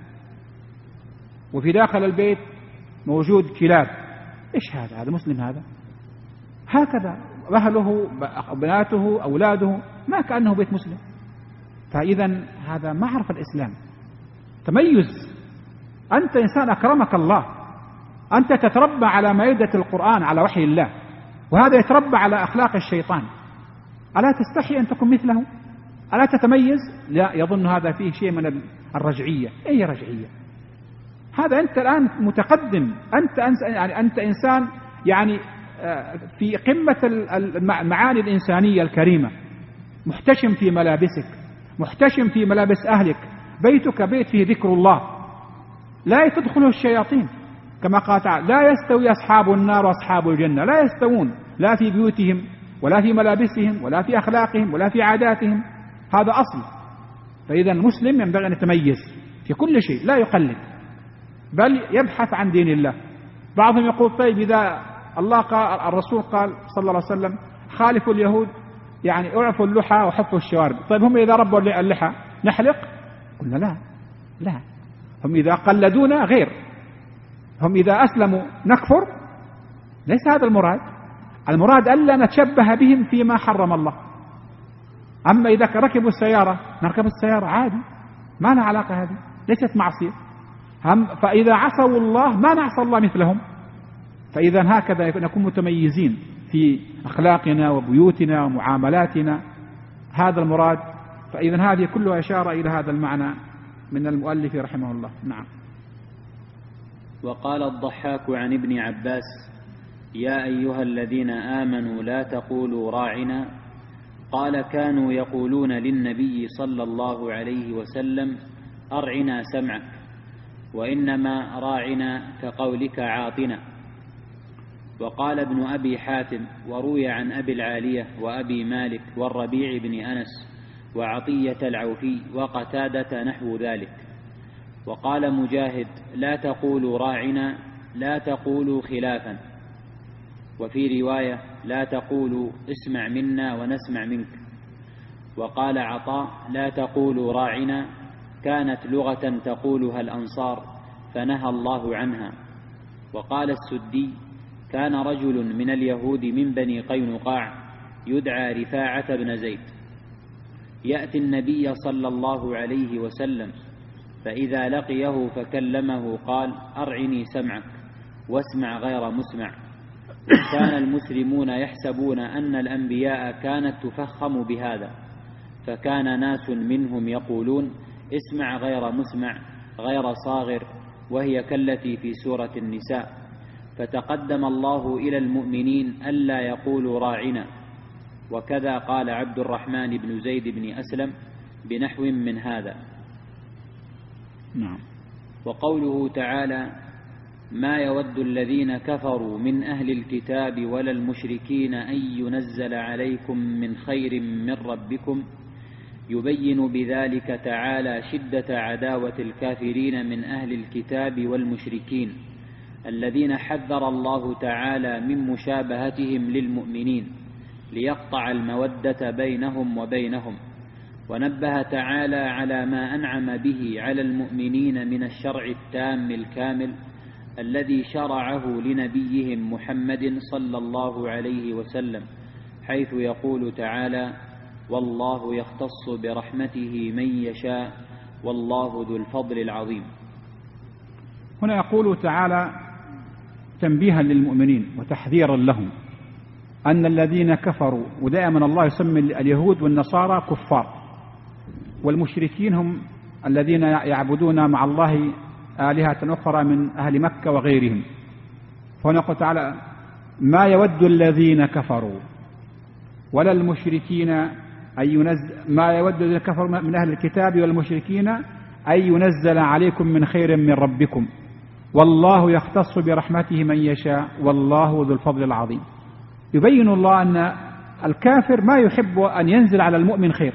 وفي داخل البيت موجود كلاب. إيش هذا مسلم هذا؟ هكذا أهله، بناته، أولاده، ما كأنه بيت مسلم. فإذا هذا ما عرف الإسلام. تميز. أنت إنسان أكرمك الله، أنت تتربى على مائدة القرآن، على وحي الله، وهذا يتربى على أخلاق الشيطان. ألا تستحي أن تكون مثله؟ ألا تتميز؟ لا، يظن هذا فيه شيء من الرجعية. أي رجعية؟ هذا أنت الآن متقدم، أنت إنسان يعني في قمة المعاني الإنسانية الكريمة، محتشم في ملابسك، محتشم في ملابس أهلك، بيتك بيت فيه ذكر الله لا تدخله الشياطين، كما قال تعالى: لا يستوي أصحاب النار وأصحاب الجنة. لا يستوون، لا في بيوتهم ولا في ملابسهم ولا في أخلاقهم ولا في عاداتهم. هذا أصل. فإذا المسلم ينبغي أن يتميز في كل شيء، لا يقلد، بل يبحث عن دين الله. بعضهم يقول: طيب إذا الله قال، الرسول قال صلى الله عليه وسلم: خالفوا اليهود، يعني اعفوا اللحى وحفوا الشوارب. طيب هم إذا ربوا اللحى نحلق؟ قلنا لا، هم إذا قلدونا غير، هم إذا أسلموا نكفر. ليس هذا المراد. المراد ألا نتشبه بهم فيما حرم الله. أما إذا ركبوا السيارة نركب السيارة عادي، ما لها علاقة، هذه ليست معصية. فإذا عصوا الله ما نعصى الله مثلهم. فإذا هكذا نكون متميزين في أخلاقنا وبيوتنا ومعاملاتنا. هذا المراد. فإذن هذه كلها إشارة إلى هذا المعنى من المؤلف رحمه الله. نعم. وقال الضحاك عن ابن عباس: يا أيها الذين آمنوا لا تقولوا راعنا. قال: كانوا يقولون للنبي صلى الله عليه وسلم: أرعنا سمعك، وإنما راعنا كقولك عاطنا. وقال ابن أبي حاتم: وروي عن أبي العالية وأبي مالك والربيع بن أنس وعطية العوفي وقتادة نحو ذلك. وقال مجاهد: لا تقولوا راعنا، لا تقولوا خلافا. وفي رواية: لا تقولوا اسمع منا ونسمع منك. وقال عطاء: لا تقولوا راعنا، كانت لغة تقولها الأنصار فنهى الله عنها. وقال السدي: كان رجل من اليهود من بني قينقاع يدعى رفاعة بن زيد يأتي النبي صلى الله عليه وسلم، فإذا لقيه فكلمه قال: أرعني سمعك واسمع غير مسمع. كان المسلمون يحسبون أن الأنبياء كانت تفخم بهذا، فكان ناس منهم يقولون: اسمع غير مسمع غير صاغر، وهي كالتي في سورة النساء. فتقدم الله إلى المؤمنين ألا يقولوا راعنا. وكذا قال عبد الرحمن بن زيد بن أسلم بنحو من هذا. نعم. وقوله تعالى: ما يود الذين كفروا من أهل الكتاب ولا المشركين أن ينزل عليكم من خير من ربكم، يبين بذلك تعالى شدة عداوة الكافرين من أهل الكتاب والمشركين الذين حذر الله تعالى من مشابهتهم للمؤمنين ليقطع المودة بينهم وبينهم. ونبه تعالى على ما أنعم به على المؤمنين من الشرع التام الكامل الذي شرعه لنبيهم محمد صلى الله عليه وسلم، حيث يقول تعالى: والله يختص برحمته من يشاء والله ذو الفضل العظيم. هنا يقول تعالى تنبيها للمؤمنين وتحذيرا لهم أن الذين كفروا، ودائما الله يسمي اليهود والنصارى كفار، والمشركين هم الذين يعبدون مع الله آلهة أخرى من أهل مكة وغيرهم. فهنا يقول تعالى: ما يود الذين كفروا ولا المشركين أن ينزل، ما يود الذين كفروا من أهل الكتاب والمشركين أن ينزل عليكم من خير من ربكم والله يختص برحمته من يشاء والله ذو الفضل العظيم. يبين الله أن الكافر ما يحب أن ينزل على المؤمن خير.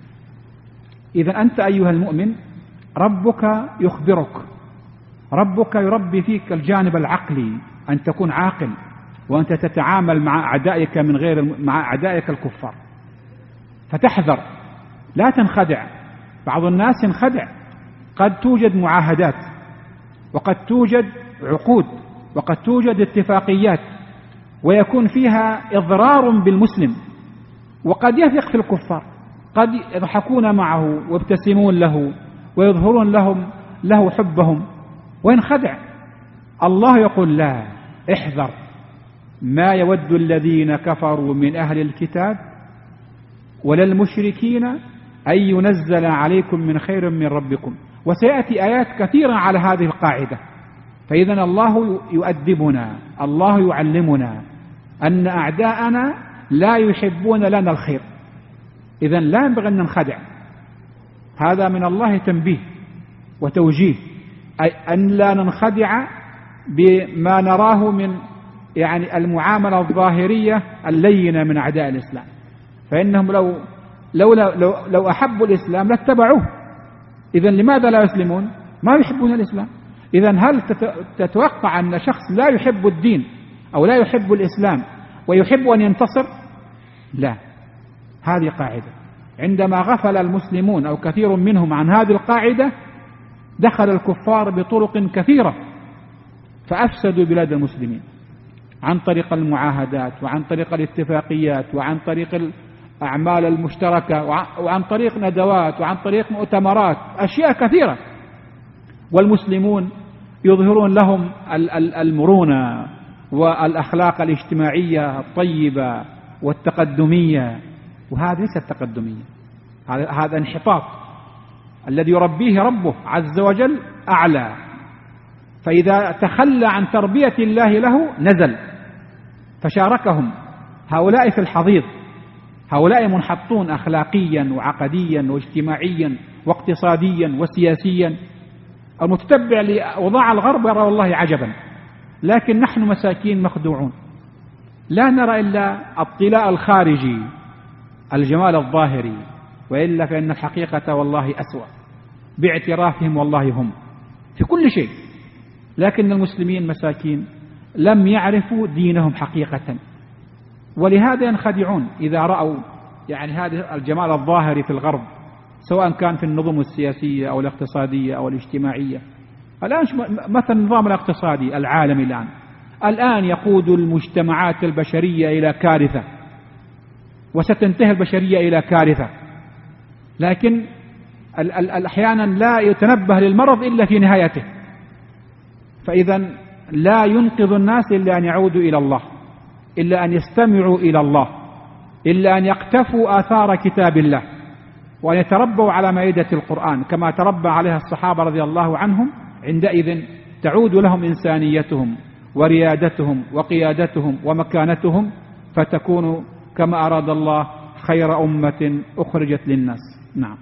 إذا أنت أيها المؤمن ربك يخبرك، ربك يربي فيك الجانب العقلي، أن تكون عاقل وأنت تتعامل مع أعدائك مع أعدائك الكفار، فتحذر لا تنخدع. بعض الناس ينخدع، قد توجد معاهدات وقد توجد عقود وقد توجد اتفاقيات ويكون فيها إضرار بالمسلم، وقد يثق في الكفار، قد يضحكون معه ويبتسمون له ويظهرون له حبهم وينخدع. الله يقول: لا، احذر، ما يود الذين كفروا من أهل الكتاب ولا المشركين أن ينزل عليكم من خير من ربكم. وسيأتي آيات كثيرة على هذه القاعدة. فإذن الله يؤدبنا، الله يعلمنا أن أعداءنا لا يحبون لنا الخير. إذن لا ينبغي أن ننخدع. هذا من الله تنبيه وتوجيه، أي أن لا ننخدع بما نراه من المعاملة الظاهرية اللينة من أعداء الإسلام، فإنهم لو أحبوا الإسلام لاتبعوه. إذن لماذا لا يسلمون؟ ما يحبون الإسلام. إذن هل تتوقع أن شخص لا يحب الدين أو لا يحب الإسلام ويحب أن ينتصر؟ لا، هذه قاعدة. عندما غفل المسلمون أو كثير منهم عن هذه القاعدة دخل الكفار بطرق كثيرة فأفسدوا بلاد المسلمين عن طريق المعاهدات وعن طريق الاتفاقيات وعن طريق الأعمال المشتركة وعن طريق ندوات وعن طريق مؤتمرات، أشياء كثيرة. والمسلمون يظهرون لهم المرونة والأخلاق الاجتماعية الطيبة والتقدمية، وهذه ليست تقدمية، هذا انحطاط. الذي يربيه ربه عز وجل أعلى، فإذا تخلى عن تربية الله له نزل، فشاركهم هؤلاء في الحضيض. هؤلاء منحطون أخلاقيا وعقديا واجتماعيا واقتصاديا وسياسيا. المتتبع لأوضاع الغرب يرى والله عجبا، لكن نحن مساكين مخدوعون، لا نرى إلا الطلاء الخارجي، الجمال الظاهري، وإلا فإن الحقيقة والله أسوأ باعترافهم والله هم في كل شيء. لكن المسلمين مساكين لم يعرفوا دينهم حقيقة، ولهذا ينخدعون إذا رأوا يعني هذا الجمال الظاهري في الغرب، سواء كان في النظم السياسية أو الاقتصادية أو الاجتماعية. الآن مثلا النظام الاقتصادي العالمي الآن يقود المجتمعات البشرية إلى كارثة، وستنتهي البشرية إلى كارثة، لكن أحيانا لا يتنبه للمرض إلا في نهايته. فإذا لا ينقذ الناس إلا أن يعودوا إلى الله، إلا أن يستمعوا إلى الله، إلا أن يقتفوا آثار كتاب الله، وأن يتربوا على مائدة القرآن كما تربى عليها الصحابة رضي الله عنهم. عندئذ تعود لهم إنسانيتهم وريادتهم وقيادتهم ومكانتهم، فتكون كما أراد الله خير أمة أخرجت للناس. نعم.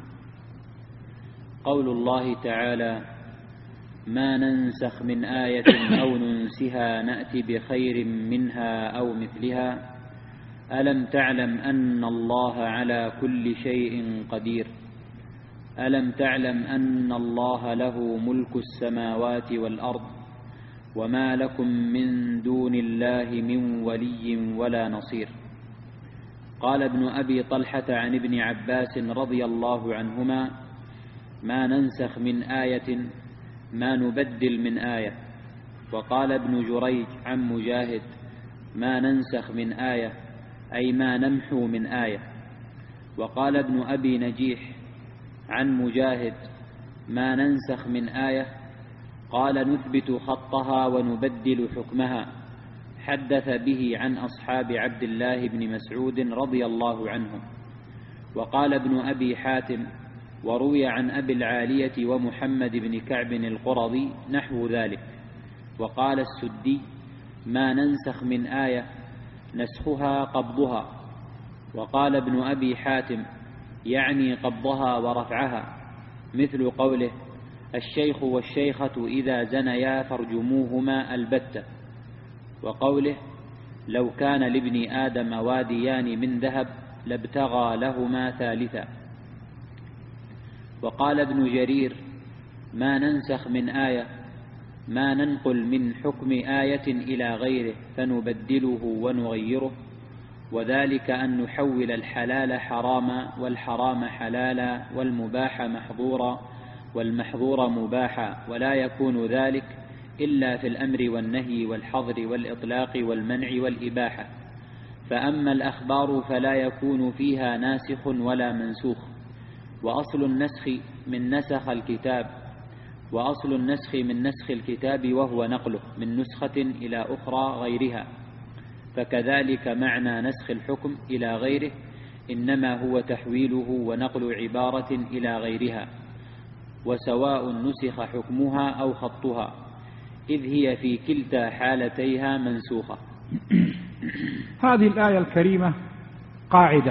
قول الله تعالى: ما ننسخ من آية أو ننسها نأتي بخير منها أو مثلها ألم تعلم أن الله على كل شيء قدير ألم تعلم أن الله له ملك السماوات والأرض وما لكم من دون الله من ولي ولا نصير. قال ابن أبي طلحة عن ابن عباس رضي الله عنهما: ما ننسخ من آية ما نبدل من آية. وقال ابن جريج عن مجاهد: ما ننسخ من آية أي ما نمحو من آية. وقال ابن أبي نجيح عن مجاهد: ما ننسخ من آية قال نثبت خطها ونبدل حكمها. حدث به عن أصحاب عبد الله بن مسعود رضي الله عنهم. وقال ابن أبي حاتم: وروي عن أبي العالية ومحمد بن كعب القرظي نحو ذلك. وقال السدي: ما ننسخ من آية نسخها قبضها. وقال ابن أبي حاتم: يعني قبضها ورفعها، مثل قوله: الشيخ والشيخة إذا زنيا فارجموهما البتة. وقوله: لو كان لابن آدم واديان من ذهب لابتغى لهما ثالثا. وقال ابن جرير: ما ننسخ من آية ما ننقل من حكم آية إلى غيره فنبدله ونغيره، وذلك أن نحول الحلال حراما والحرام حلالا والمباح محظورا والمحظور مباحا، ولا يكون ذلك إلا في الأمر والنهي والحظر والإطلاق والمنع والإباحة. فأما الأخبار فلا يكون فيها ناسخ ولا منسوخ. وأصل النسخ من نسخ الكتاب وهو نقله من نسخة إلى أخرى غيرها، فكذلك معنى نسخ الحكم إلى غيره إنما هو تحويله ونقل عبارة إلى غيرها، وسواء نسخ حكمها أو خطها، إذ هي في كلتا حالتيها منسوخة. هذه الآية الكريمة قاعدة،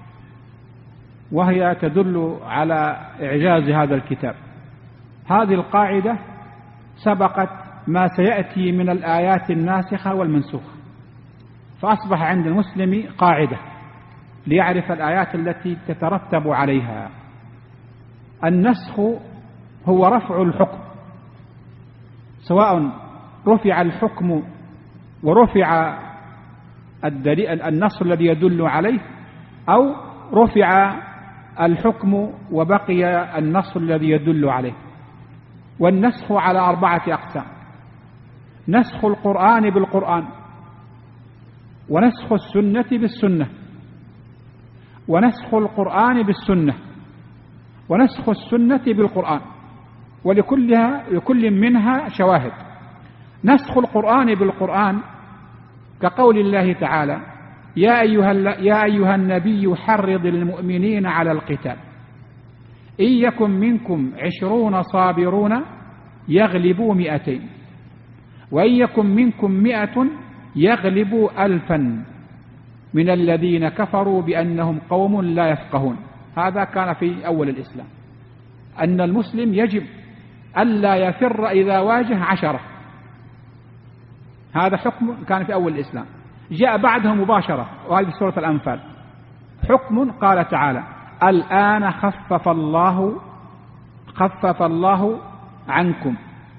وهي تدل على إعجاز هذا الكتاب. هذه القاعدة سبقت ما سيأتي من الآيات الناسخة والمنسوخة، فأصبح عند المسلم قاعدة ليعرف الآيات التي تترتب عليها. النسخ هو رفع الحكم، سواء رفع الحكم ورفع النص الذي يدل عليه، أو رفع الحكم وبقي النص الذي يدل عليه. والنسخ على 4 أقسام: نسخ القرآن بالقرآن، ونسخ السنة بالسنة، ونسخ القرآن بالسنة، ونسخ السنة بالقرآن، ولكل منها شواهد. نسخ القرآن بالقرآن كقول الله تعالى: يا أيها النبي حرض المؤمنين على القتال. إن يكن منكم 20 صابرون يغلبوا 200 وإن يكن منكم 100 يغلبوا 1000 من الذين كفروا بأنهم قوم لا يفقهون. هذا كان في أول الإسلام، أن المسلم يجب ألا يفر إذا واجه 10. هذا حكم كان في أول الإسلام. جاء بعده مباشرة، وهذه سورة الأنفال، حكم قال تعالى: الآن خفف الله عنكم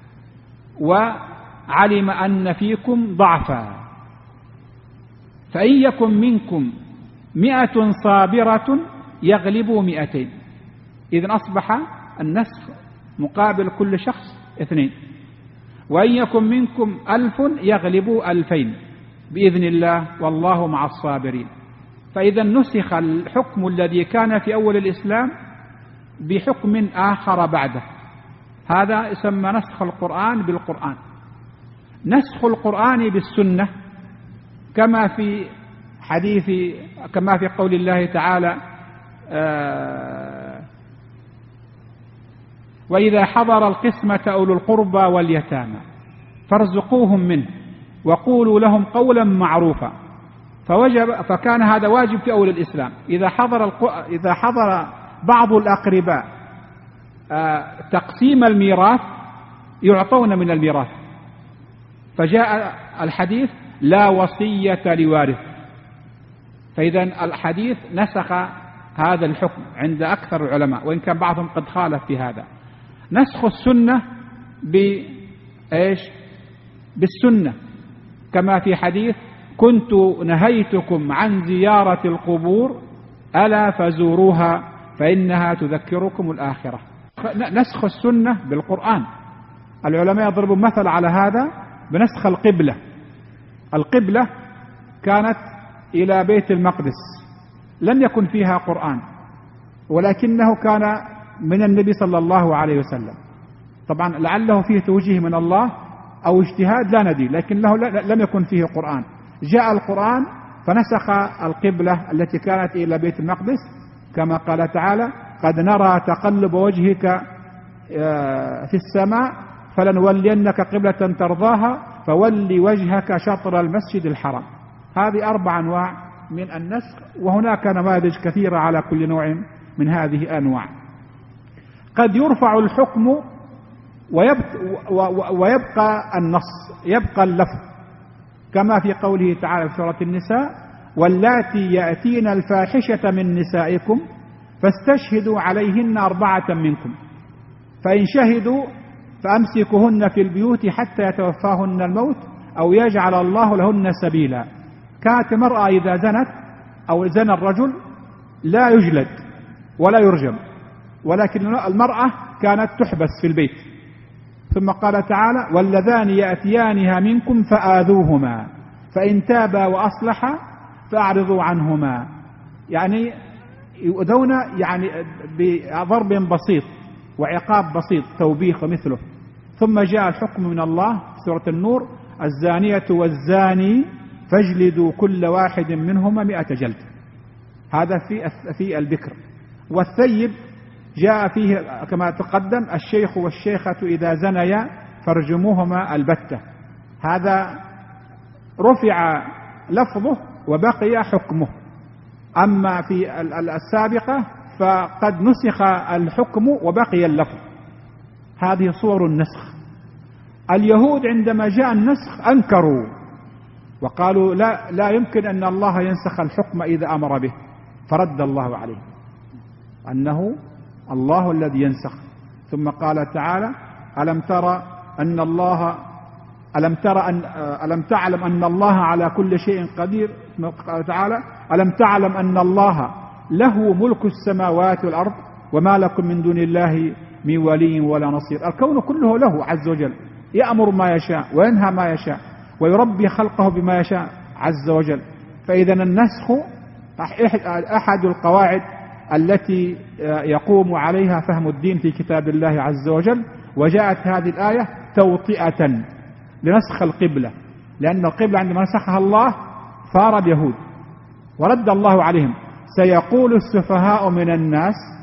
وعلم أن فيكم ضعفا فإن يكن منكم 100 صابرة يغلبوا 200. إذن أصبح النسخ مقابل كل شخص 2. وإن يكن منكم 1000 يغلبوا 2000 بإذن الله والله مع الصابرين. فإذا نسخ الحكم الذي كان في أول الإسلام بحكم آخر بعده. هذا يسمى نسخ القرآن بالقرآن. نسخ القرآن بالسنة كما في قول الله تعالى: وإذا حضر القسمة أولو القربى واليتامى فارزقوهم منه وقولوا لهم قولا معروفا. فكان هذا واجب في أول الإسلام. إذا حضر بعض الأقرباء تقسيم الميراث يعطون من الميراث. فجاء الحديث: لا وصية لوارث. فإذا الحديث نسخ هذا الحكم عند أكثر العلماء، وإن كان بعضهم قد خالف في هذا. نسخ السنة بالسنة كما في حديث: كنت نهيتكم عن زيارة القبور ألا فزوروها فإنها تذكركم الآخرة. نسخ السنة بالقرآن. العلماء يضربون مثل على هذا بنسخ القبلة. القبلة كانت إلى بيت المقدس، لم يكن فيها قرآن، ولكنه كان من النبي صلى الله عليه وسلم. طبعا لعله فيه توجيه من الله أو اجتهاد لا ندري، لكن لم يكن فيه قرآن. جاء القرآن فنسخ القبلة التي كانت إلى بيت المقدس، كما قال تعالى: قد نرى تقلب وجهك في السماء فلنولينك قبلة ترضاها فولي وجهك شطر المسجد الحرام. هذه 4 أنواع من النسخ، وهناك نماذج كثيرة على كل نوع من هذه الأنواع. قد يرفع الحكم ويبقى النص، يبقى اللفظ، كما في قوله تعالى في سورة النساء: واللاتي يأتين الفاحشة من نسائكم فاستشهدوا عليهن 4 منكم فإن شهدوا فأمسكوهن في البيوت حتى يتوفاهن الموت أو يجعل الله لهن سبيلا. كانت المرأة إذا زنت أو زنى الرجل لا يجلد ولا يرجم، ولكن المرأة كانت تحبس في البيت. ثم قال تعالى: واللذان يأتيانها منكم فآذوهما فإن تابا وأصلحا فأعرضوا عنهما. يعني يؤذون بضرب بسيط وعقاب بسيط، توبيخ ومثله. ثم جاء الحكم من الله في سورة النور: الزانية والزاني فاجلدوا كل واحد منهما 100 جلد. هذا في البكر. والثيب جاء فيه كما تقدم: الشيخ والشيخة إذا زنيا فارجموهما البتة. هذا رفع لفظه وبقي حكمه. أما في السابقة فقد نسخ الحكم وبقي اللفظ. هذه صور النسخ. اليهود عندما جاء النسخ أنكروا وقالوا لا يمكن أن الله ينسخ الحكم إذا أمر به، فرد الله عليه أنه الله الذي ينسخ. ثم قال تعالى: ألم تعلم أن الله على كل شيء قدير. قال تعالى: ألم تعلم أن الله له ملك السماوات والأرض وما لكم من دون الله من ولي ولا نصير. الكون كله له عز وجل، يأمر ما يشاء وينهى ما يشاء ويربي خلقه بما يشاء عز وجل. فإذا النسخ أحد القواعد التي يقوم عليها فهم الدين في كتاب الله عز وجل. وجاءت هذه الآية توطئة لنسخ القبلة، لأن القبلة عندما نسخها الله ثار اليهود ورد الله عليهم: سيقول السفهاء من الناس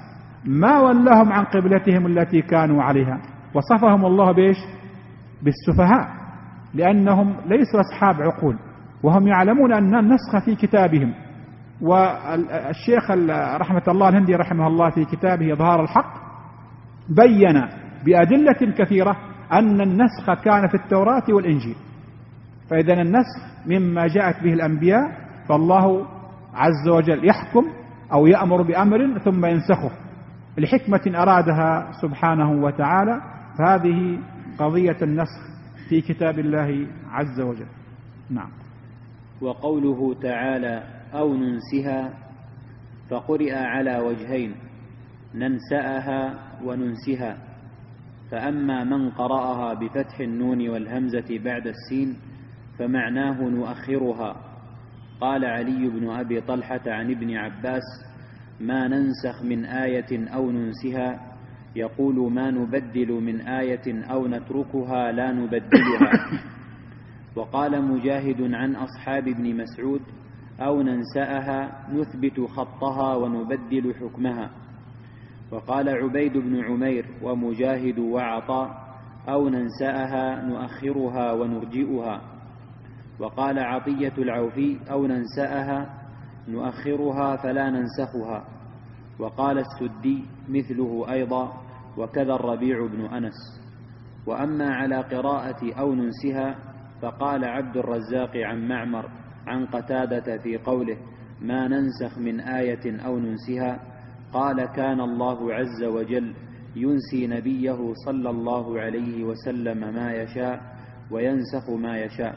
ما ولاهم عن قبلتهم التي كانوا عليها. وصفهم الله بإيش؟ بالسفهاء، لأنهم ليسوا أصحاب عقول، وهم يعلمون أن النسخ في كتابهم. والشيخ رحمة الله الهندي رحمه الله في كتابه إظهار الحق بين بأدلة كثيرة أن النسخ كان في التوراة والإنجيل. فإذا النسخ مما جاءت به الأنبياء، فالله عز وجل يحكم أو يأمر بأمر ثم ينسخه لحكمة أرادها سبحانه وتعالى. فهذه قضية النسخ في كتاب الله عز وجل. نعم. وقوله تعالى أو ننسها فقرئ على وجهين، ننسأها وننسها. فأما من قرأها بفتح النون والهمزة بعد السين فمعناه نؤخرها. قال علي بن أبي طلحة عن ابن عباس: ما ننسخ من آية أو ننسها، يقول ما نبدل من آية أو نتركها لا نبدلها. وقال مجاهد عن أصحاب ابن مسعود: أو ننسأها نثبت خطها ونبدل حكمها. وقال عبيد بن عمير ومجاهد وعطاء: أو ننسأها نؤخرها ونرجئها. وقال عطية العوفي: أو ننسأها نؤخرها فلا ننسخها. وقال السدي مثله أيضا، وكذا الربيع بن أنس. وأما على قراءة أو ننسها فقال عبد الرزاق عن معمر عن قتادة في قوله: ما ننسخ من آية أو ننسها، قال: كان الله عز وجل ينسي نبيه صلى الله عليه وسلم ما يشاء وينسخ ما يشاء.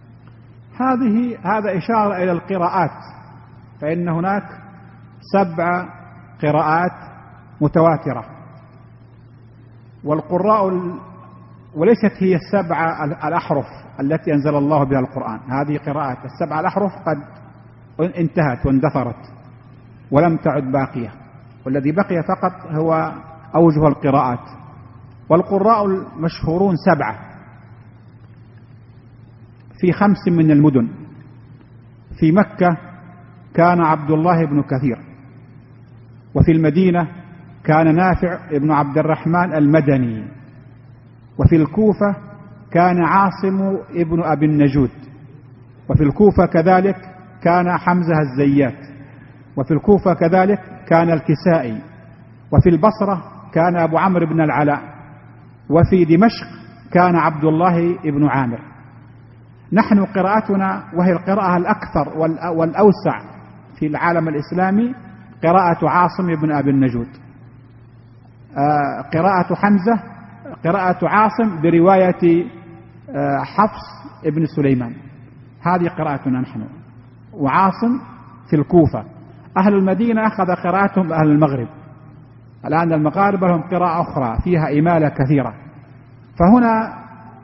هذا إشارة إلى القراءات، فإن هناك 7 قراءات متواترة، والقراء وليست هي 7 الأحرف التي أنزل الله بها القرآن. هذه قراءات 7 الأحرف قد انتهت واندثرت ولم تعد باقية، والذي بقي فقط هو أوجه القراءات. والقراء المشهورون 7 في 5 من المدن. في مكة كان عبد الله بن كثير، وفي المدينة كان نافع بن عبد الرحمن المدني، وفي الكوفة كان عاصم ابن أبي النجود، وفي الكوفة كذلك كان حمزة الزيات، وفي الكوفة كذلك كان الكسائي، وفي البصرة كان أبو عمرو بن العلاء، وفي دمشق كان عبد الله بن عامر. نحن قراءتنا، وهي القراءة الأكثر والأوسع في العالم الإسلامي، قراءة عاصم بن أبي النجود. قراءة حمزة قراءة عاصم برواية حفص بن سليمان، هذه قراءتنا نحن. وعاصم في الكوفة. أهل المدينة أخذ قراءتهم أهل المغرب. الآن المغاربة لهم قراءة أخرى فيها إمالة كثيرة. فهنا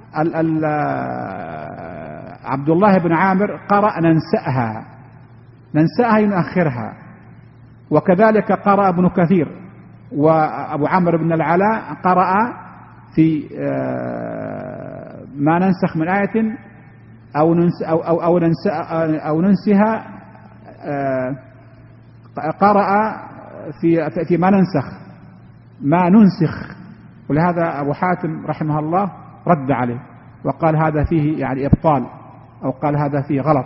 عبد الله بن عامر قرأ ننسأها ينأخرها، وكذلك قرأ ابن كثير وأبو عمرو بن العلاء قرأ في ما ننسخ من آية أو ننسها، قرأ في ما ننسخ. ولهذا أبو حاتم رحمه الله رد عليه وقال هذا فيه يعني إبطال، أو قال هذا فيه غلط.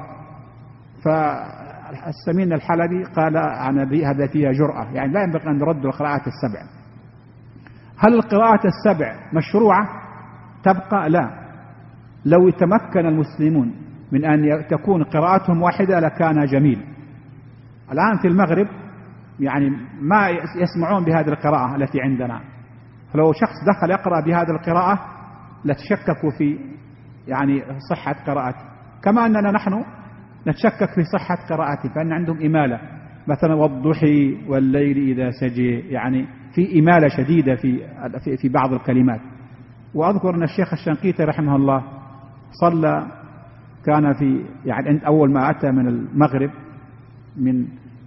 فالسمين الحلبي قال عن هذا فيها جرأة، يعني لا ينبغي أن نرد القراءات 7. هل القراءات 7 مشروعة تبقى؟ لا. لو تمكن المسلمون من أن تكون قراءتهم واحدة لكان جميل. الآن في المغرب يعني ما يسمعون بهذه القراءة التي عندنا، فلو شخص دخل يقرأ بهذه القراءة لتشككوا في يعني صحة قراءته، كما أننا نحن نتشكك في صحة قراءته، فإن عندهم إمالة، مثلا والضحى والليل إذا سجى، يعني في إمالة شديدة في بعض الكلمات. وأذكر أن الشيخ الشنقيطي رحمه الله صلى، كان في يعني أول ما أتى من المغرب من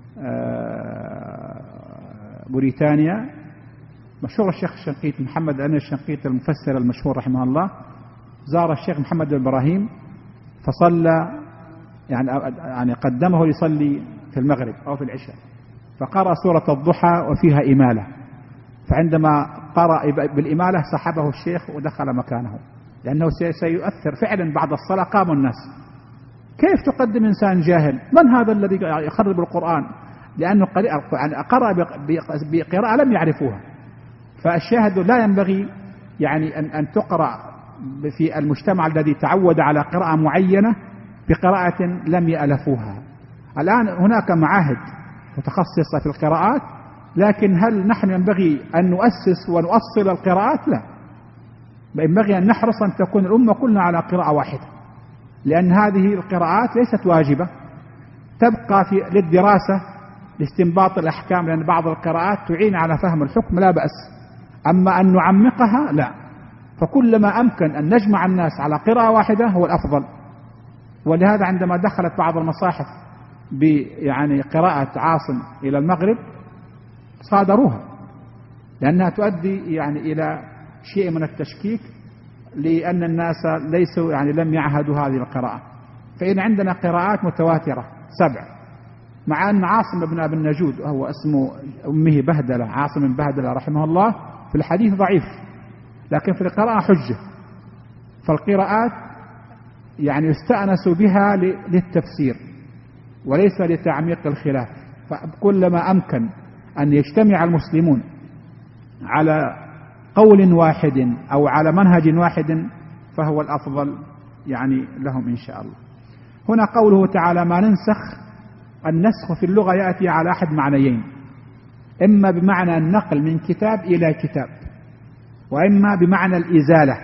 موريتانيا، مشهور الشيخ الشنقيطي محمد أمين الشنقيطي المفسر المشهور رحمه الله، زار الشيخ محمد بن إبراهيم فصلى، يعني قدمه ليصلي في المغرب أو في العشاء، فقرأ سورة الضحى وفيها إمالة، فعندما قرأ بالإمالة سحبه الشيخ ودخل مكانه، لأنه سيؤثر فعلا. بعد الصلاة قاموا الناس، كيف تقدم إنسان جاهل؟ من هذا الذي يخرب القرآن؟ لأنه قرأ بقراءة لم يعرفوها. فالشاهد لا ينبغي يعني أن تقرأ في المجتمع الذي تعود على قراءة معينة بقراءة لم يألفوها. الآن هناك معاهد متخصصة في القراءات، لكن هل نحن ينبغي أن نؤسس ونؤصل القراءات؟ لا، ينبغي أن نحرص أن تكون الأمة كلها على قراءة واحدة، لأن هذه القراءات ليست واجبة، تبقى للدراسة لاستنباط الأحكام، لأن بعض القراءات تعين على فهم الحكم لا بأس، أما أن نعمقها لا. فكلما أمكن أن نجمع الناس على قراءة واحدة هو الأفضل. ولهذا عندما دخلت بعض المصاحف يعني قراءة عاصم إلى المغرب صادروها، لأنها تؤدي يعني إلى شيء من التشكيك، لأن الناس ليسوا يعني لم يعهدوا هذه القراءة. فإن عندنا قراءات متواترة 7، مع أن عاصم بن أبي النجود هو اسمه أمه بهدلة، عاصم بن بهدلة رحمه الله، في الحديث ضعيف، لكن في القراءة حجة. فالقراءات يعني يستأنس بها للتفسير وليس لتعميق الخلاف. فكلما أمكن أن يجتمع المسلمون على قول واحد أو على منهج واحد فهو الأفضل يعني لهم إن شاء الله. هنا قوله تعالى ما ننسخ، النسخ في اللغة يأتي على أحد معنيين، إما بمعنى النقل من كتاب إلى كتاب، وإما بمعنى الإزالة.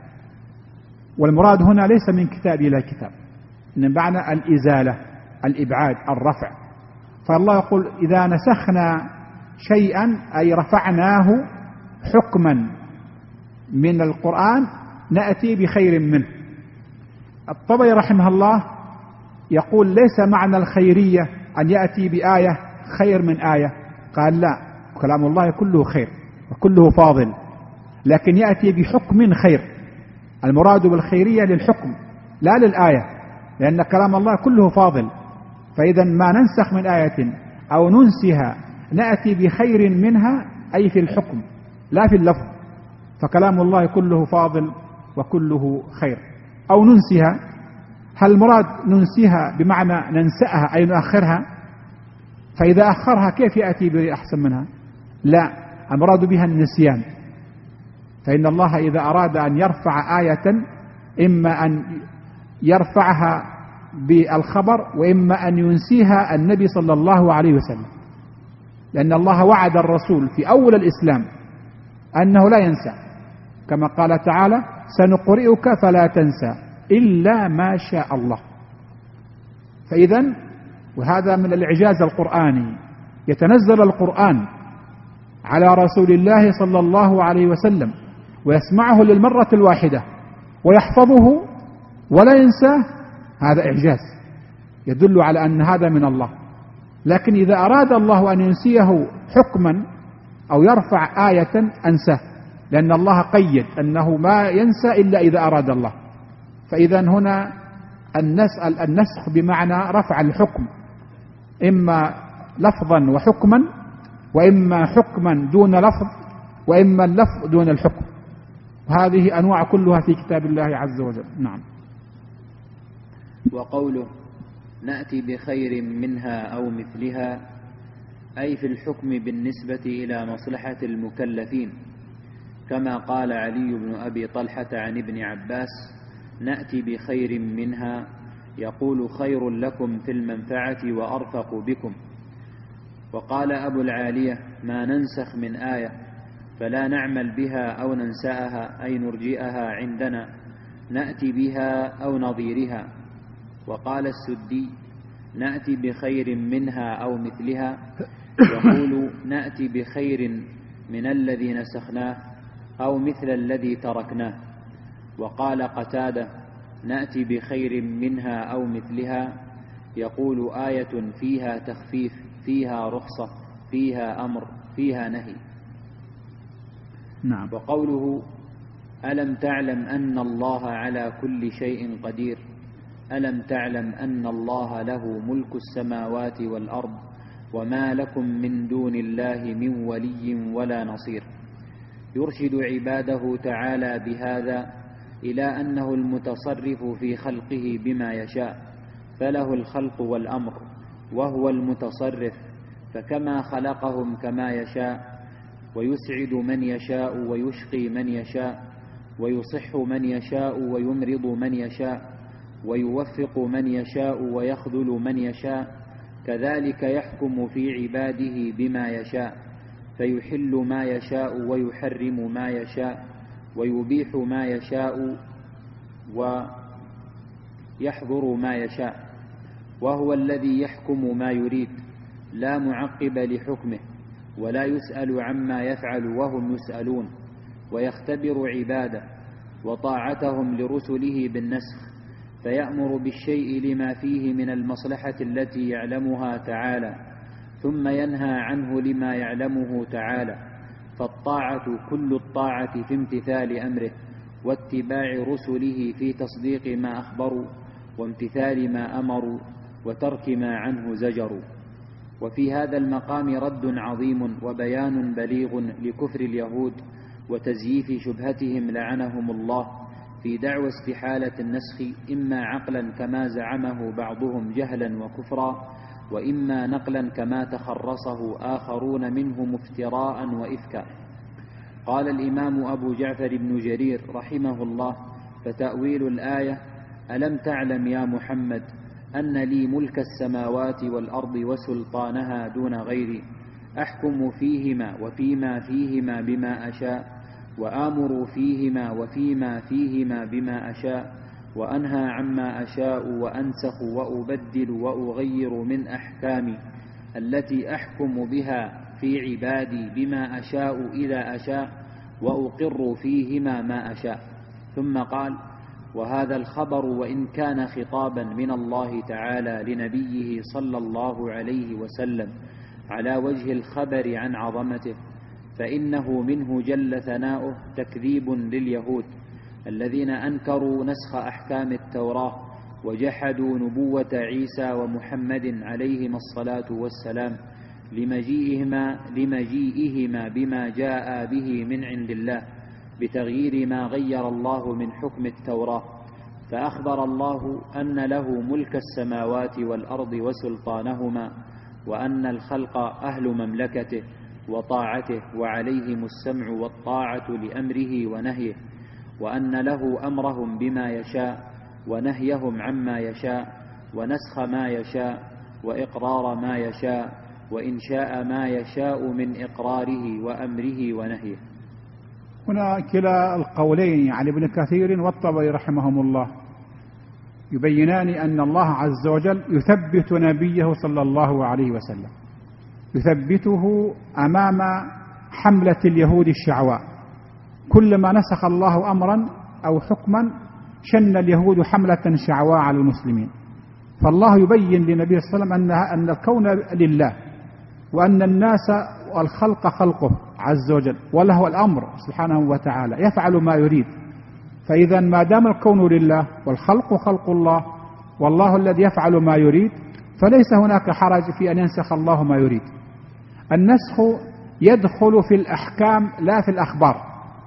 والمراد هنا ليس من كتاب إلى كتاب، إن معنى الإزالة، الإبعاد، الرفع. فالله يقول إذا نسخنا شيئا أي رفعناه حكما من القرآن نأتي بخير منه. الطبري رحمه الله يقول ليس معنى الخيرية أن يأتي بآية خير من آية، قال لا، كلام الله كله خير وكله فاضل، لكن يأتي بحكم خير. المراد بالخيرية للحكم لا للآية، لأن كلام الله كله فاضل. فإذا ما ننسخ من آية أو ننسها نأتي بخير منها، أي في الحكم لا في اللفظ. فكلام الله كله فاضل وكله خير. أو ننسها، هل المراد ننسيها بمعنى ننسأها أي نؤخرها؟ فإذا أخرها كيف يأتي بأحسن منها؟ لا، المراد بها النسيان. فإن الله إذا أراد أن يرفع آية إما أن يرفعها بالخبر وإما أن ينسيها النبي صلى الله عليه وسلم، لأن الله وعد الرسول في أول الإسلام أنه لا ينسى، كما قال تعالى سنقرئك فلا تنسى إلا ما شاء الله. فإذا وهذا من الإعجاز القرآني، يتنزل القرآن على رسول الله صلى الله عليه وسلم ويسمعه للمرة الواحدة ويحفظه ولا ينساه، هذا إعجاز يدل على أن هذا من الله. لكن إذا أراد الله أن ينسيه حكما أو يرفع آية أنساه، لأن الله قيد أنه ما ينسى إلا إذا أراد الله. فإذا هنا النسخ بمعنى رفع الحكم، إما لفظا وحكما، وإما حكما دون لفظ، وإما اللفظ دون الحكم. هذه أنواع كلها في كتاب الله عز وجل. نعم. وقوله نأتي بخير منها أو مثلها، أي في الحكم بالنسبة إلى مصلحة المكلفين، كما قال علي بن أبي طلحة عن ابن عباس نأتي بخير منها، يقول خير لكم في المنفعة وأرفق بكم. وقال أبو العالية ما ننسخ من آية فلا نعمل بها أو ننسأها أي نرجئها عندنا، نأتي بها أو نظيرها. وقال السدي نأتي بخير منها أو مثلها، يقول نأتي بخير من الذي نسخناه أو مثل الذي تركناه. وقال قتادة نأتي بخير منها أو مثلها، يقول آية فيها تخفيف، فيها رخصة، فيها أمر، فيها نهي. نعم. وقوله ألم تعلم أن الله على كل شيء قدير، ألم تعلم أن الله له ملك السماوات والأرض وما لكم من دون الله من ولي ولا نصير. يرشد عباده تعالى بهذا إلى أنه المتصرف في خلقه بما يشاء، فله الخلق والأمر، وهو المتصرف، فكما خلقهم كما يشاء، ويسعد من يشاء ويشقي من يشاء، ويصح من يشاء ويمرض من يشاء، ويوفق من يشاء ويخذل من يشاء، كذلك يحكم في عباده بما يشاء، فيحل ما يشاء ويحرم ما يشاء، ويبيح ما يشاء ويحظر ما يشاء، وهو الذي يحكم ما يريد، لا معقب لحكمه، ولا يسأل عما يفعل وهم يسألون، ويختبر عباده وطاعتهم لرسله بالنسخ، فيأمر بالشيء لما فيه من المصلحة التي يعلمها تعالى، ثم ينهى عنه لما يعلمه تعالى. فالطاعة كل الطاعة في امتثال أمره، واتباع رسله في تصديق ما أخبروا، وامتثال ما أمروا، وترك ما عنه زجروا. وفي هذا المقام رد عظيم وبيان بليغ لكفر اليهود وتزييف شبهتهم لعنهم الله في دعوى استحالة النسخ، إما عقلا كما زعمه بعضهم جهلا وكفرا، وإما نقلا كما تخرصه آخرون منهم افتراء وإفكا. قال الإمام أبو جعفر بن جرير رحمه الله: فتأويل الآية: ألم تعلم يا محمد أن لي ملك السماوات والأرض وسلطانها دون غيري، أحكم فيهما وفيما فيهما بما أشاء، وآمر فيهما وفيما فيهما بما أشاء، وأنهى عما أشاء، وأنسخ وأبدل وأغير من أحكامي التي أحكم بها في عبادي بما أشاء إذا أشاء، وأقر فيهما ما أشاء. ثم قال: وهذا الخبر وإن كان خطابا من الله تعالى لنبيه صلى الله عليه وسلم على وجه الخبر عن عظمته، فإنه منه جل ثناؤه تكذيب لليهود الذين أنكروا نسخ أحكام التوراة، وجحدوا نبوة عيسى ومحمد عليهما الصلاة والسلام لمجيئهما بما جاء به من عند الله بتغيير ما غير الله من حكم التوراة. فأخبر الله أن له ملك السماوات والأرض وسلطانهما، وأن الخلق أهل مملكته وطاعته، وعليهم السمع والطاعة لأمره ونهيه، وأن له أمرهم بما يشاء ونهيهم عما يشاء، ونسخ ما يشاء وإقرار ما يشاء، وإنشاء ما يشاء من إقراره وأمره ونهيه. هنا كلا القولين عن ابن كثير والطبري رحمهم الله يبينان أن الله عز وجل يثبت نبيه صلى الله عليه وسلم، يثبته أمام حملة اليهود الشعواء. كلما نسخ الله أمرا أو حكما شن اليهود حملة شعواء على المسلمين، فالله يبين لنبيه صلى الله عليه وسلم أن الكون لله، وأن الناس والخلق خلقه عز وجل، وله الأمر سبحانه وتعالى، يفعل ما يريد. فإذا ما دام الكون لله والخلق خلق الله والله الذي يفعل ما يريد، فليس هناك حرج في أن ينسخ الله ما يريد. النسخ يدخل في الأحكام لا في الأخبار،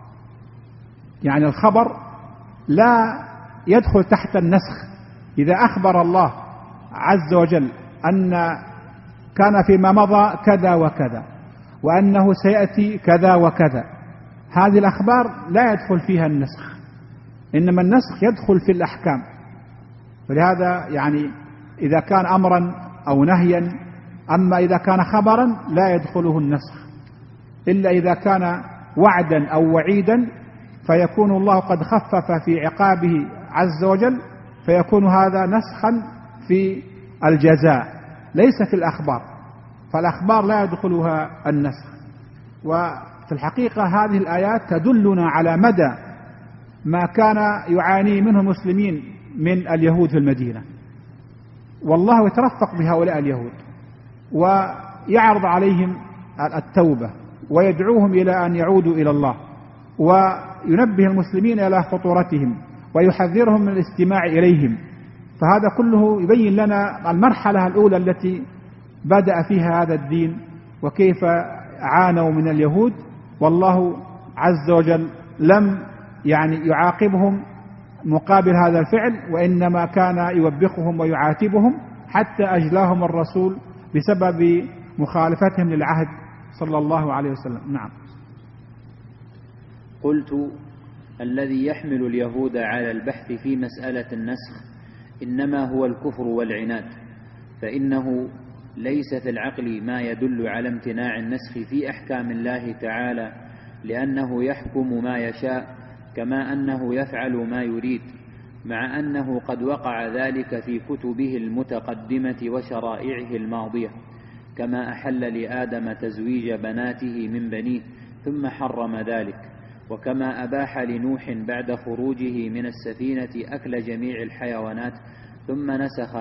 يعني الخبر لا يدخل تحت النسخ. إذا أخبر الله عز وجل أن كان فيما مضى كذا وكذا، وأنه سيأتي كذا وكذا، هذه الأخبار لا يدخل فيها النسخ، إنما النسخ يدخل في الأحكام. ولهذا يعني إذا كان أمرا أو نهيا، أما إذا كان خبرا لا يدخله النسخ، إلا إذا كان وعدا أو وعيدا، فيكون الله قد خفف في عقابه عز وجل، فيكون هذا نسخا في الجزاء ليس في الأخبار، فالأخبار لا يدخلها النسخ. وفي الحقيقة هذه الآيات تدلنا على مدى ما كان يعاني منه المسلمين من اليهود في المدينة، والله يترفق بهؤلاء اليهود ويعرض عليهم التوبة ويدعوهم إلى أن يعودوا إلى الله، وينبه المسلمين إلى خطورتهم ويحذرهم من الاستماع إليهم. فهذا كله يبين لنا المرحلة الأولى التي بدأ فيها هذا الدين وكيف عانوا من اليهود، والله عز وجل لم يعاقبهم مقابل هذا الفعل، وإنما كان يوبخهم ويعاتبهم حتى أجلاهم الرسول بسبب مخالفتهم للعهد صلى الله عليه وسلم. نعم. قلت: الذي يحمل اليهود على البحث في مسألة النسخ إنما هو الكفر والعناد، فإنه ليس في العقل ما يدل على امتناع النسخ في أحكام الله تعالى، لأنه يحكم ما يشاء كما أنه يفعل ما يريد، مع أنه قد وقع ذلك في كتبه المتقدمة وشرائعه الماضية، كما أحل لآدم تزويج بناته من بنيه ثم حرم ذلك، وكما أباح لنوح بعد خروجه من السفينة أكل جميع الحيوانات ثم نسخ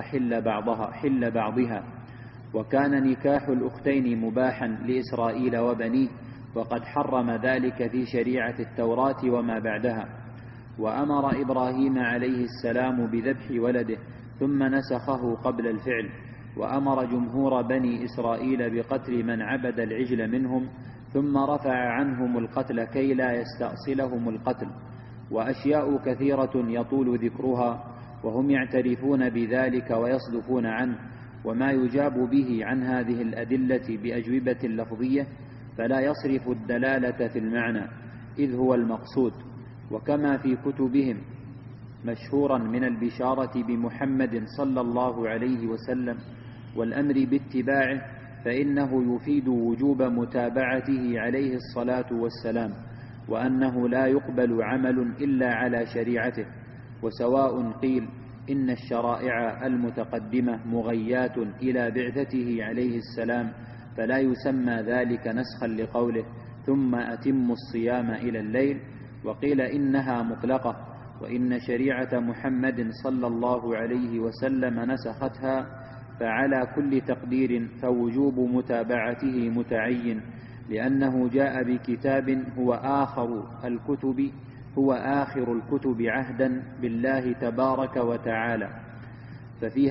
حل بعضها، وكان نكاح الأختين مباحا لإسرائيل وبنيه، وقد حرم ذلك في شريعة التوراة وما بعدها، وأمر إبراهيم عليه السلام بذبح ولده ثم نسخه قبل الفعل، وأمر جمهور بني إسرائيل بقتل من عبد العجل منهم ثم رفع عنهم القتل كي لا يستأصلهم القتل، وأشياء كثيرة يطول ذكرها وهم يعترفون بذلك ويصدفون عنه، وما يجاب به عن هذه الأدلة بأجوبة لفظية فلا يصرف الدلالة في المعنى إذ هو المقصود، وكما في كتبهم مشهورا من البشارة بمحمد صلى الله عليه وسلم والأمر باتباعه، فإنه يفيد وجوب متابعته عليه الصلاة والسلام، وأنه لا يقبل عمل إلا على شريعته، وسواء قيل إن الشرائع المتقدمة مغيات إلى بعثته عليه السلام فلا يسمى ذلك نسخا لقوله ثم أتموا الصيام إلى الليل، وقيل إنها مطلقة، وإن شريعة محمد صلى الله عليه وسلم نسختها، فعلى كل تقدير فوجوب متابعته متعين، لأنه جاء بكتاب هو آخر الكتب عهدا بالله تبارك وتعالى. ففي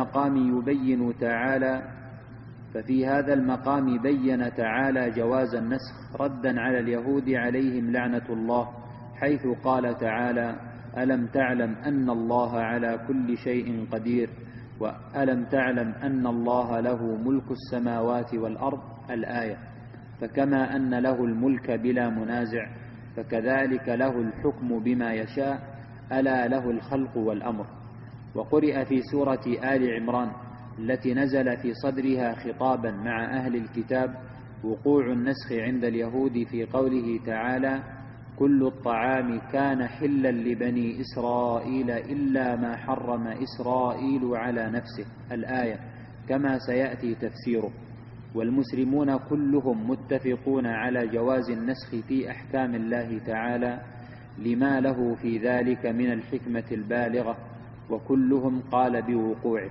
هذا المقام بين تعالى جواز النسخ ردا على اليهود عليهم لعنة الله، حيث قال تعالى: ألم تعلم أن الله على كل شيء قدير، وألم تعلم أن الله له ملك السماوات والأرض، الآية. فكما أن له الملك بلا منازع فكذلك له الحكم بما يشاء، ألا له الخلق والأمر. وقرئ في سورة آل عمران التي نزل في صدرها خطابا مع أهل الكتاب وقوع النسخ عند اليهود في قوله تعالى: كل الطعام كان حلا لبني إسرائيل إلا ما حرم إسرائيل على نفسه، الآية، كما سيأتي تفسيره. والمسلمون كلهم متفقون على جواز النسخ في أحكام الله تعالى لما له في ذلك من الحكمة البالغة، وكلهم قال بوقوعه.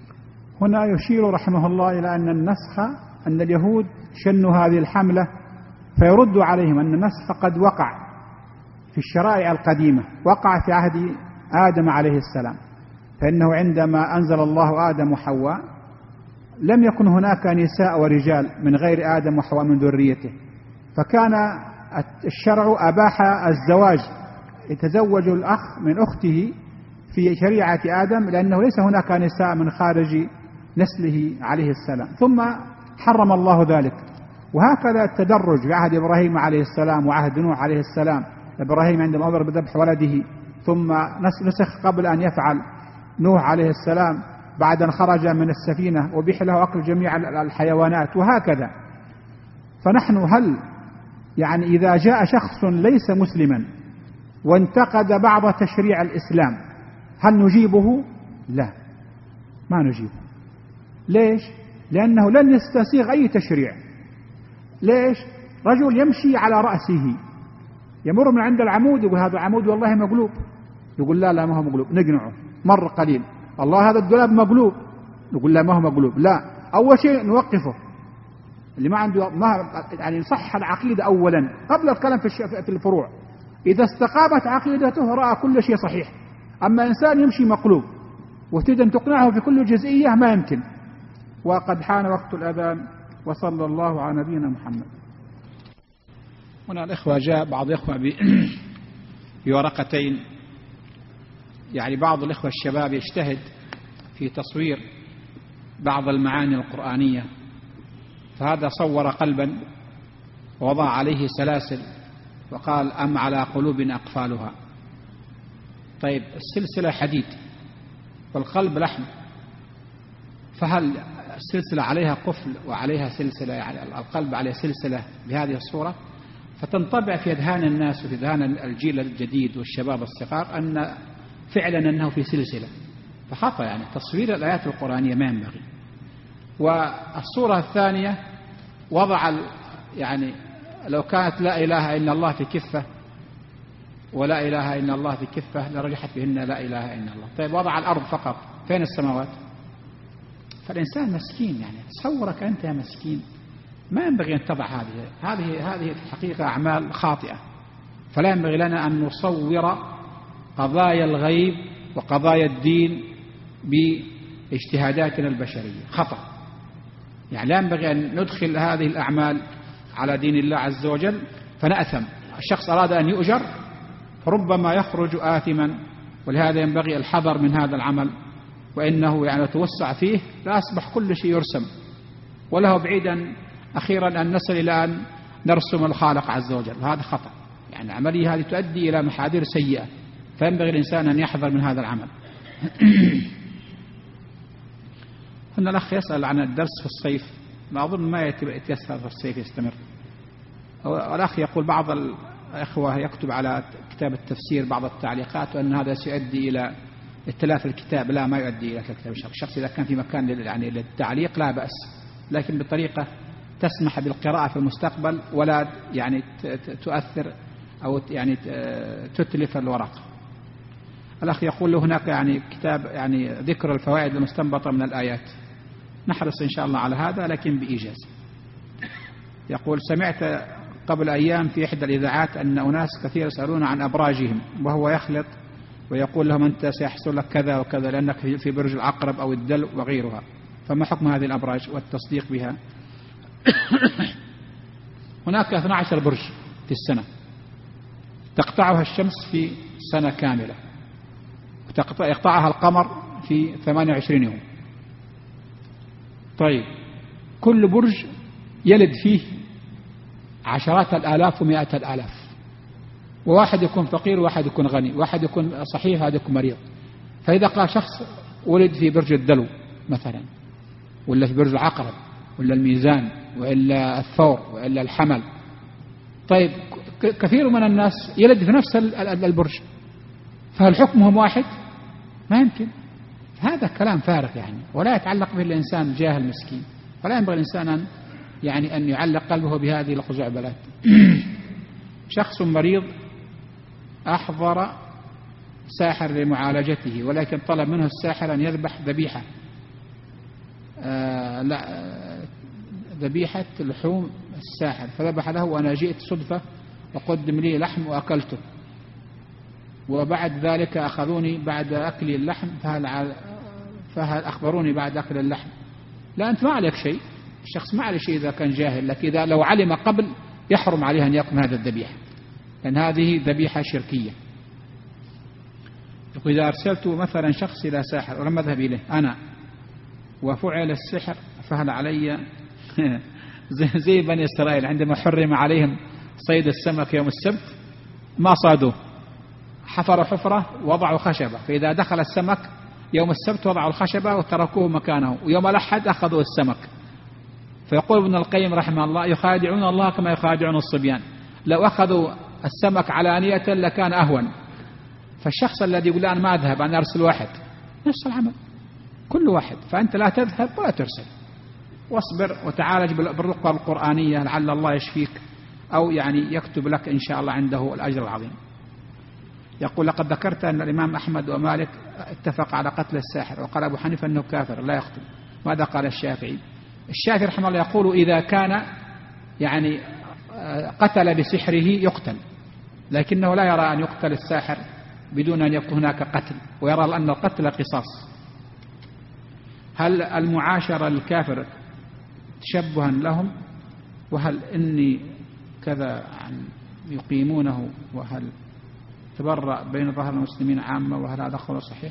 هنا يشير رحمه الله إلى أن النسخ، أن اليهود شنوا هذه الحملة فيرد عليهم أن النسخ قد وقع في الشرائع القديمة، وقع في عهد آدم عليه السلام، فإنه عندما أنزل الله آدم وحواء لم يكن هناك نساء ورجال من غير آدم وحواء من ذريته، فكان الشرع أباح الزواج، يتزوج الأخ من أخته في شريعة آدم، لأنه ليس هناك نساء من خارج نسله عليه السلام، ثم حرم الله ذلك. وهكذا التدرج في عهد إبراهيم عليه السلام وعهد نوح عليه السلام. إبراهيم عندما أمر بذبح ولده ثم نسخ قبل أن يفعل نوح عليه السلام بعد أن خرج من السفينة وبيح له أكل جميع الحيوانات، وهكذا. فنحن هل إذا جاء شخص ليس مسلما وانتقد بعض تشريع الإسلام هل نجيبه؟ لا، ما نجيبه. ليش؟ لأنه لن يستسيغ أي تشريع. ليش؟ رجل يمشي على رأسه، يمر من عند العمود يقول هذا عمود والله مقلوب، يقول لا ما هو مقلوب، نقنعه مر قليل، الله هذا الدولاب مقلوب، نقول لا ما هو مقلوب. لا، أول شيء نوقفه، اللي ما عنده صح العقيدة أولا قبل الكلام في الفروع. إذا استقامت عقيدته رأى كل شيء صحيح. أما إنسان يمشي مقلوب وتريد أن تقنعه في كل جزئية ما يمكن، وقد حان وقت الأذان، وصلى الله على نبينا محمد. هنا الإخوة جاء بعض الإخوة بورقتين، يعني بعض الإخوة الشباب يجتهد في تصوير بعض المعاني القرآنية، فهذا صور قلبا ووضع عليه سلاسل وقال أم على قلوب أقفالها. طيب السلسلة حديد والقلب لحم، فهل السلسلة عليها قفل وعليها سلسلة، يعني القلب عليه سلسلة بهذه الصورة، فتنطبع في أذهان الناس وفي أذهان الجيل الجديد والشباب الصغار أن فعلا أنه في سلسلة، فخطأ. يعني تصوير الآيات القرآنية ما ينبغي. والصورة الثانية وضع يعني لو كانت لا إله إلا الله في كفة ولا إله إلا الله في كفة لرجحت بهن لا إله إلا الله. طيب وضع الأرض فقط، فين السماوات؟ فالإنسان مسكين، يعني تصورك أنت يا مسكين، ما ينبغي أن تضع هذه في الحقيقة أعمال خاطئة. فلا ينبغي لنا أن نصور قضايا الغيب وقضايا الدين باجتهاداتنا البشرية، خطأ. يعني لا ينبغي أن ندخل هذه الأعمال على دين الله عز وجل فنأثم. الشخص أراد أن يؤجر فربما يخرج آثما، ولهذا ينبغي الحذر من هذا العمل، وإنه يعني توسع فيه لا أصبح كل شيء يرسم، وله بعيدا أخيرا أن نصل إلى أن نرسم الخالق عز وجل، هذا خطأ. يعني العملية هذه تؤدي إلى محاذير سيئة، فينبغي الإنسان أن يحذر من هذا العمل. هنا الأخ يسأل عن الدرس في الصيف، ما أظن ما يتيسر في الصيف يستمر. الأخ يقول بعض الأخوة يكتب على كتاب التفسير بعض التعليقات وأن هذا سيؤدي إلى اتلاف الكتاب. لا، ما يؤدي إلى اتلاف الكتاب. الشخص إذا كان في مكان يعني للتعليق لا بأس، لكن بطريقة تسمح بالقراءة في المستقبل ولا يعني تؤثر أو يعني تتلف الورق. الأخ يقول له هناك يعني كتاب يعني ذكر الفوائد المستنبطة من الآيات، نحرص إن شاء الله على هذا لكن بإيجاز. يقول سمعت قبل أيام في إحدى الإذاعات أن أناس كثير يسألون عن أبراجهم، وهو يخلط ويقول لهم أنت سيحصل لك كذا وكذا لأنك في برج العقرب أو الدلو وغيرها، فما حكم هذه الأبراج والتصديق بها؟ هناك 12 برج في السنة تقطعها الشمس في سنة كاملة، يقطعها القمر في 28 يوم. طيب كل برج يلد فيه عشرات الآلاف ومئات الآلاف، وواحد يكون فقير وواحد يكون غني، واحد يكون صحيح وواحد يكون مريض. فإذا قال شخص ولد في برج الدلو مثلا، ولا في برج العقرب، ولا الميزان، ولا الثور، ولا الحمل، طيب كثير من الناس يلد في نفس البرج، فهل حكمهم واحد؟ ما يمكن. هذا كلام فارغ يعني، ولا يتعلق به الإنسان جاهل مسكين، فلا ينبغي الإنسان أن يعلق قلبه بهذه الخزعبلات. شخص مريض أحضر ساحر لمعالجته، ولكن طلب منه الساحر أن يذبح ذبيحة ذبيحة لحوم الساحر، فذبح له وأنا جئت صدفة وقدم لي لحم وأكلته، وبعد ذلك أخذوني بعد أكل اللحم فهل أخبروني بعد أكل اللحم؟ لا، أنت ما عليك شيء، الشخص ما عليه شيء إذا كان جاهل، لكن إذا لو علم قبل يحرم عليه أن يأكل هذا الذبيحة، لأن هذه ذبيحة شركية. إذا أرسلت مثلا شخص إلى ساحر ولم أذهب إليه أنا وفعل السحر، فهل علي زي بني إسرائيل عندما حرم عليهم صيد السمك يوم السبت ما صادوه، حفروا حفرة وضعوا خشبة، فإذا دخل السمك يوم السبت وضعوا الخشبة وتركوه مكانه، ويوم الأحد أخذوا السمك. فيقول ابن القيم رحمه الله يخادعون الله كما يخادعون الصبيان، لو أخذوا السمك علانية لكان أهون. فالشخص الذي يقول أنا ما أذهب أنا أرسل واحد، نفس العمل كل واحد، فأنت لا تذهب ولا ترسل، واصبر وتعالج بالرقى القرآنية لعل الله يشفيك أو يعني يكتب لك إن شاء الله عنده الأجر العظيم. يقول لقد ذكرت أن الإمام أحمد ومالك اتفق على قتل الساحر، وقال أبو حنيفة أنه كافر لا يقتل. ماذا قال الشافعي؟ الشافعي رحمه الله يقول إذا كان يعني قتل بسحره يقتل، لكنه لا يرى أن يقتل الساحر بدون أن يكون هناك قتل، ويرى أن القتل قصاص. هل المعاشرة للكافر تشبها لهم؟ وهل إني كذا يقيمونه؟ وهل تبرأ بين ظهر المسلمين عامة؟ وهل هذا قول صحيح؟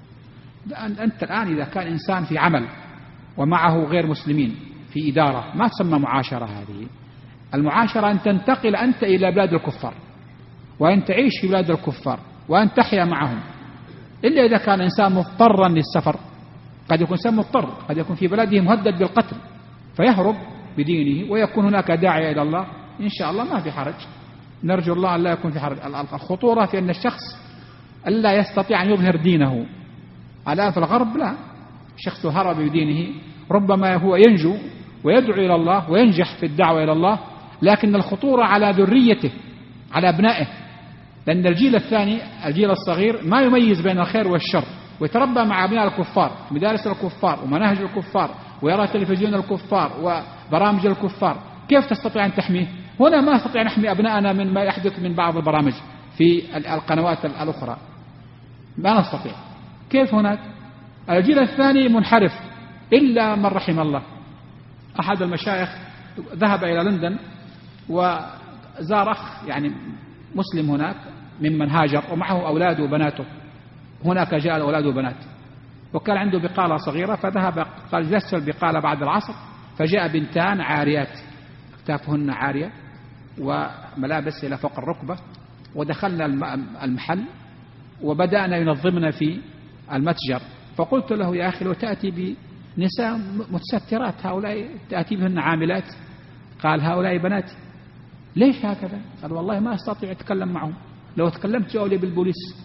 أنت الآن إذا كان إنسان في عمل ومعه غير مسلمين في إدارة ما تسمى معاشرة. هذه المعاشرة أن تنتقل أنت إلى بلاد الكفار وأن تعيش في بلاد الكفار وأن تحيا معهم، إلا إذا كان إنسان مضطرا للسفر. قد يكون إنسان مضطر، قد يكون في بلده مهدد بالقتل فيهرب بدينه ويكون هناك داعية إلى الله، إن شاء الله ما في حرج، نرجو الله أن لا يكون في حرج. الخطورة في أن الشخص ألا يستطيع أن يظهر دينه. الآن في الغرب لا، شخص هرب بدينه ربما هو ينجو ويدعو إلى الله وينجح في الدعوة إلى الله، لكن الخطورة على ذريته، على أبنائه، لأن الجيل الثاني الجيل الصغير ما يميز بين الخير والشر، ويتربى مع أبناء الكفار، مدارس الكفار ومناهج الكفار، ويرى تلفزيون الكفار وبرامج الكفار. كيف تستطيع أن تحميه؟ هنا ما نستطيع نحمي أبنائنا من ما يحدث من بعض البرامج في القنوات الأخرى، ما نستطيع. كيف هناك؟ الجيل الثاني منحرف إلا من رحم الله. أحد المشايخ ذهب إلى لندن وزار أخ يعني مسلم هناك ممن هاجر ومعه أولاده وبناته، هناك جاء الأولاد وبنات، وكان عنده بقالة صغيرة فذهب قال جلس البقالة بعد العصر، فجاء بنتان عاريات أكتافهن عارية وملابس إلى فوق الركبة، ودخلنا المحل وبدأنا ينظمنا في المتجر. فقلت له يا أخي لو تأتي بنساء متسترات، هؤلاء تأتي بهن عاملات. قال هؤلاء بناتي. ليش هكذا؟ قال والله ما أستطيع أتكلم معهم، لو تكلمت جاءوا لي بالبوليس.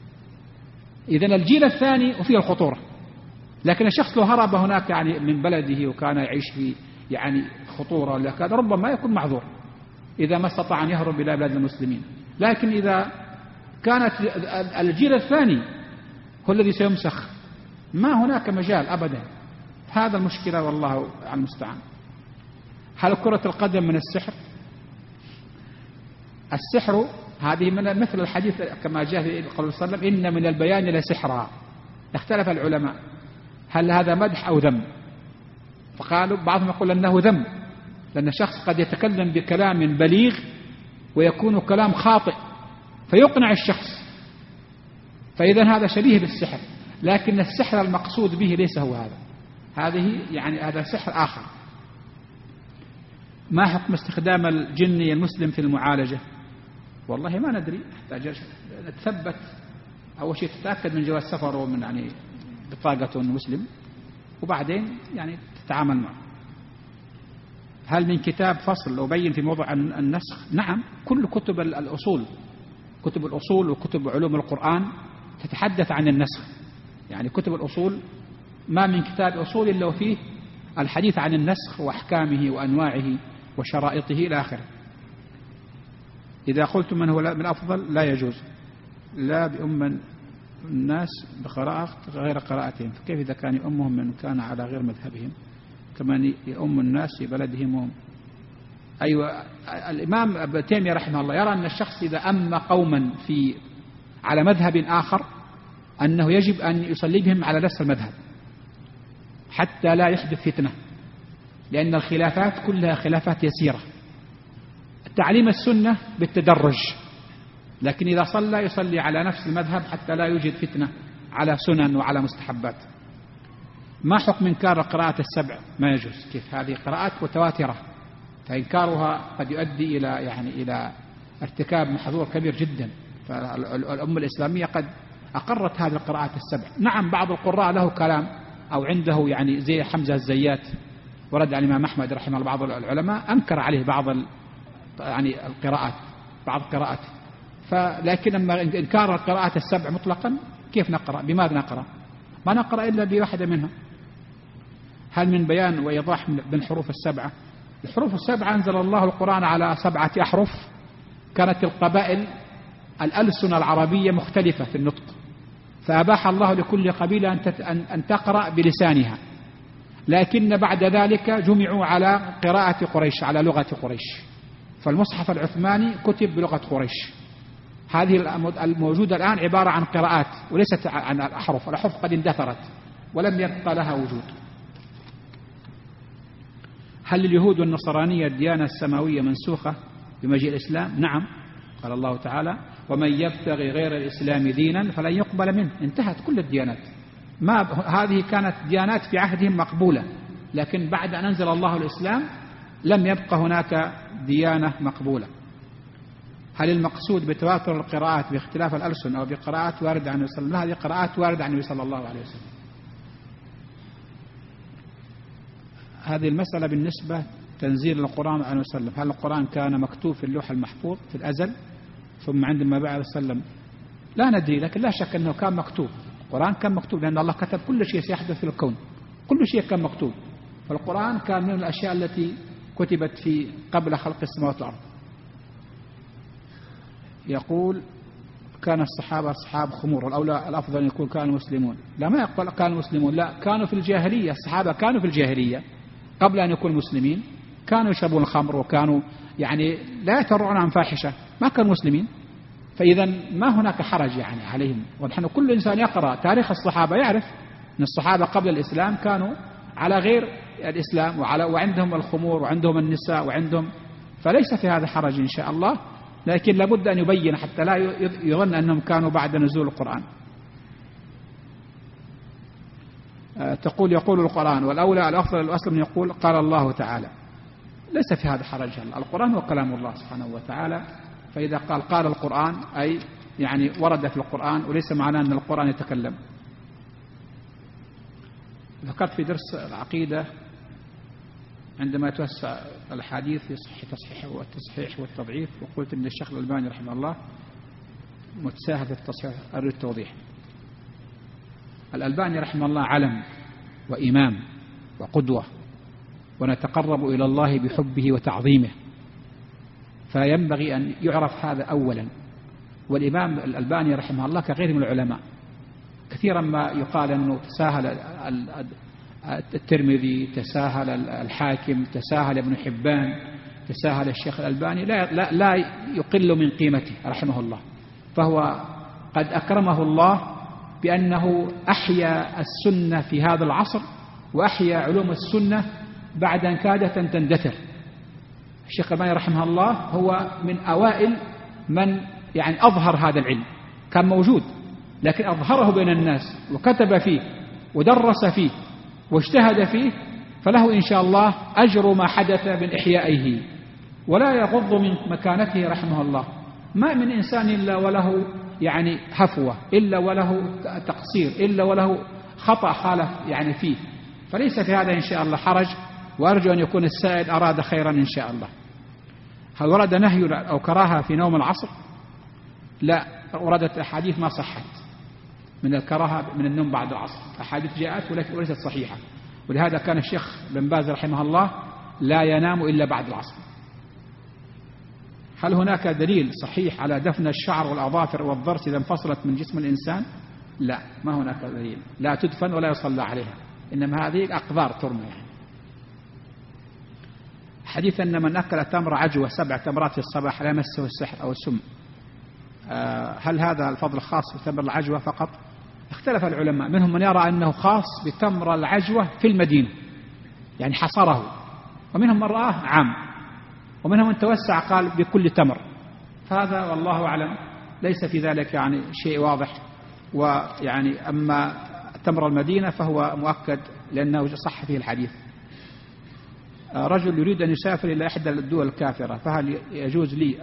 إذن الجيل الثاني وفيه الخطورة. لكن الشخص لو هرب هناك يعني من بلده وكان يعيش في يعني خطورة لكن ربما يكون معذور إذا ما استطاع أن يهرب إلى بلاد المسلمين. لكن إذا كانت الجيل الثاني هو الذي سيمسخ ما هناك مجال أبدا. هذا المشكلة والله المستعان. هل كرة القدم من السحر؟ السحر هذه من مثل الحديث كما جاء في قول صلى الله عليه وسلم إن من البيان لسحرا. اختلف العلماء هل هذا مدح أو ذم، فقالوا بعضهم يقول أنه ذم، لأن الشخص قد يتكلم بكلام بليغ ويكون كلام خاطئ فيقنع الشخص، فإذا هذا شبيه بالسحر. لكن السحر المقصود به ليس هو هذا، هذه يعني هذا سحر آخر. ما حكم استخدام الجني المسلم في المعالجة؟ والله ما ندري، حتى نتثبت أول شيء تتأكد من جواز سفر ومن يعني بطاقة مسلم، وبعدين يعني تتعامل معه. هل من كتاب فصل أبين في موضوع النسخ؟ نعم، كل كتب الأصول، كتب الأصول وكتب علوم القرآن تتحدث عن النسخ. يعني كتب الأصول ما من كتاب أصول إلا وفيه الحديث عن النسخ وأحكامه وأنواعه وشرائطه إلى آخره. إذا قلت من هو من أفضل لا يجوز، لا بأم الناس بقراءة غير قراءتهم، فكيف إذا كان يؤمهم من كان على غير مذهبهم كمان يؤم الناس في بلدهم؟ أيوة، الإمام ابن تيمية رحمه الله يرى أن الشخص إذا أم قوما على مذهب آخر أنه يجب أن يصلي بهم على نفس المذهب حتى لا يحدث فتنة، لأن الخلافات كلها خلافات يسيرة. تعليم السنة بالتدرج، لكن إذا صلى يصلي على نفس المذهب حتى لا يوجد فتنة على سنن وعلى مستحبات. ما حكم إنكار قراءة السبع؟ ما يجوز. كيف؟ هذه قراءات متواترة، فإنكارها قد يؤدي إلى ارتكاب محظور كبير جدا. فالأمة الإسلامية قد أقرت هذه القراءات السبع. نعم، بعض القراء له كلام أو عنده يعني زي حمزة الزيات ورد عن الإمام أحمد رحمه الله، بعض العلماء أنكر عليه بعض يعني القراءات، بعض القراءات. لكن أما إنكار القراءات السبع مطلقا كيف نقرأ؟ بماذا نقرأ؟ ما نقرأ إلا بواحدة منها. هل من بيان وإيضاح من حروف السبعة؟ الحروف السبعة أنزل الله القرآن على 7 أحرف. كانت القبائل الألسنة العربية مختلفة في النطق، فأباح الله لكل قبيلة أن تقرأ بلسانها، لكن بعد ذلك جمعوا على قراءة قريش، على لغة قريش. فالمصحف العثماني كتب بلغة قريش. هذه الموجودة الآن عبارة عن قراءات وليست عن الأحرف. الأحرف قد اندثرت، ولم يبقى لها وجود. هل اليهود والنصرانية الديانة السماوية منسوخة بمجيء الإسلام؟ نعم، قال الله تعالى: ومن يبتغي غير الإسلام دينا فلن يقبل منه. انتهت كل الديانات. هذه كانت ديانات في عهدهم مقبولة، لكن بعد أن أنزل الله الإسلام لم يبقى هناك ديانة مقبولة. هل المقصود بتواتر القراءات باختلاف الألسن أو بقراءات واردة عن النبي صلى الله عليه وسلم؟ هذه قراءات واردة عن النبي صلى الله عليه وسلم. هذه المسألة بالنسبة تنزيل القرآن عن النبي صلى الله عليه وسلم، هل القرآن كان مكتوب في اللوح المحفوظ في الأزل ثم عندما بعد وسلم؟ لا ندري، لكن لا شك أنه كان مكتوب. القرآن كان مكتوب لأن الله كتب كل شيء سيحدث في الكون، كل شيء كان مكتوب. فالقرآن كان من الأشياء التي كتبت في قبل خلق السماوات والأرض. يقول: كان الصحابة أصحاب خمور، والأولى الأفضل أن يكون كانوا مسلمون. لا، ما يقول كانوا مسلمون، لا، كانوا في الجاهلية. الصحابة كانوا في الجاهلية قبل أن يكونوا مسلمين، كانوا يشربون الخمر وكانوا لا يتورعون عن فاحشة، ما كانوا مسلمين. فإذا ما هناك حرج عليهم. ونحن كل إنسان يقرأ تاريخ الصحابة يعرف أن الصحابة قبل الإسلام كانوا على غير الإسلام وعندهم الخمور وعندهم النساء وعندهم، فليس في هذا حرج إن شاء الله، لكن لابد أن يبين حتى لا يظن أنهم كانوا بعد نزول القرآن. يقول القرآن: والأولى الأفضل الأصل من يقول قال الله تعالى. ليس في هذا حرج. القرآن هو كلام الله سبحانه وتعالى، فإذا قال القرآن أي ورد في القرآن، وليس معناه أن القرآن يتكلم. ذكرت في درس العقيدة عندما يتوسع الحديث في تصحيح والتصحيح والتضعيف، وقلت أن الشيخ الألباني رحمه الله متساهل في التصحيح. أريد التوضيح. الألباني رحمه الله علم وإمام وقدوة، ونتقرب إلى الله بحبه وتعظيمه، فينبغي أن يعرف هذا أولا. والإمام الألباني رحمه الله كغيره من العلماء، كثيرا ما يقال أنه تساهل الترمذي، تساهل الحاكم، تساهل ابن حبان، تساهل الشيخ الألباني، لا يقل من قيمته رحمه الله. فهو قد أكرمه الله بأنه أحيا السنة في هذا العصر، وأحيا علوم السنة بعد أن كادت أن تندثر. الشيخ الألباني رحمه الله هو من أوائل من أظهر هذا العلم، كان موجود لكن أظهره بين الناس وكتب فيه ودرس فيه واجتهد فيه، فله إن شاء الله أجر ما حدث من إحيائه، ولا يغض من مكانته رحمه الله. ما من إنسان إلا وله هفوة، إلا وله تقصير، إلا وله خطأ خالف فيه، فليس في هذا إن شاء الله حرج، وأرجو أن يكون السائل أراد خيرا إن شاء الله. هل ورد نهي أو كراهة في نوم العصر؟ لا، وردت أحاديث ما صحت من الكراهة من النوم بعد العصر، أحاديث جاءت وليست صحيحة، ولهذا كان الشيخ بن باز رحمه الله لا ينام إلا بعد العصر. هل هناك دليل صحيح على دفن الشعر والأظافر والضرس إذا انفصلت من جسم الإنسان؟ لا، ما هناك دليل، لا تدفن ولا يصلى عليها، إنما هذه الأقذار ترمى. حديث أن من أكل تمر عجوة 7 تمرات في الصباح لا يمسه السحر أو السم، هل هذا الفضل خاص بتمر العجوة فقط؟ اختلف العلماء، منهم من يرى أنه خاص بتمر العجوة في المدينة حصره، ومنهم من رآه عام، ومنهم من توسع قال بكل تمر، فهذا والله أعلم ليس في ذلك شيء واضح. أما تمر المدينة فهو مؤكد لأنه صح فيه الحديث. رجل يريد أن يسافر إلى إحدى الدول الكافرة، فهل يجوز لي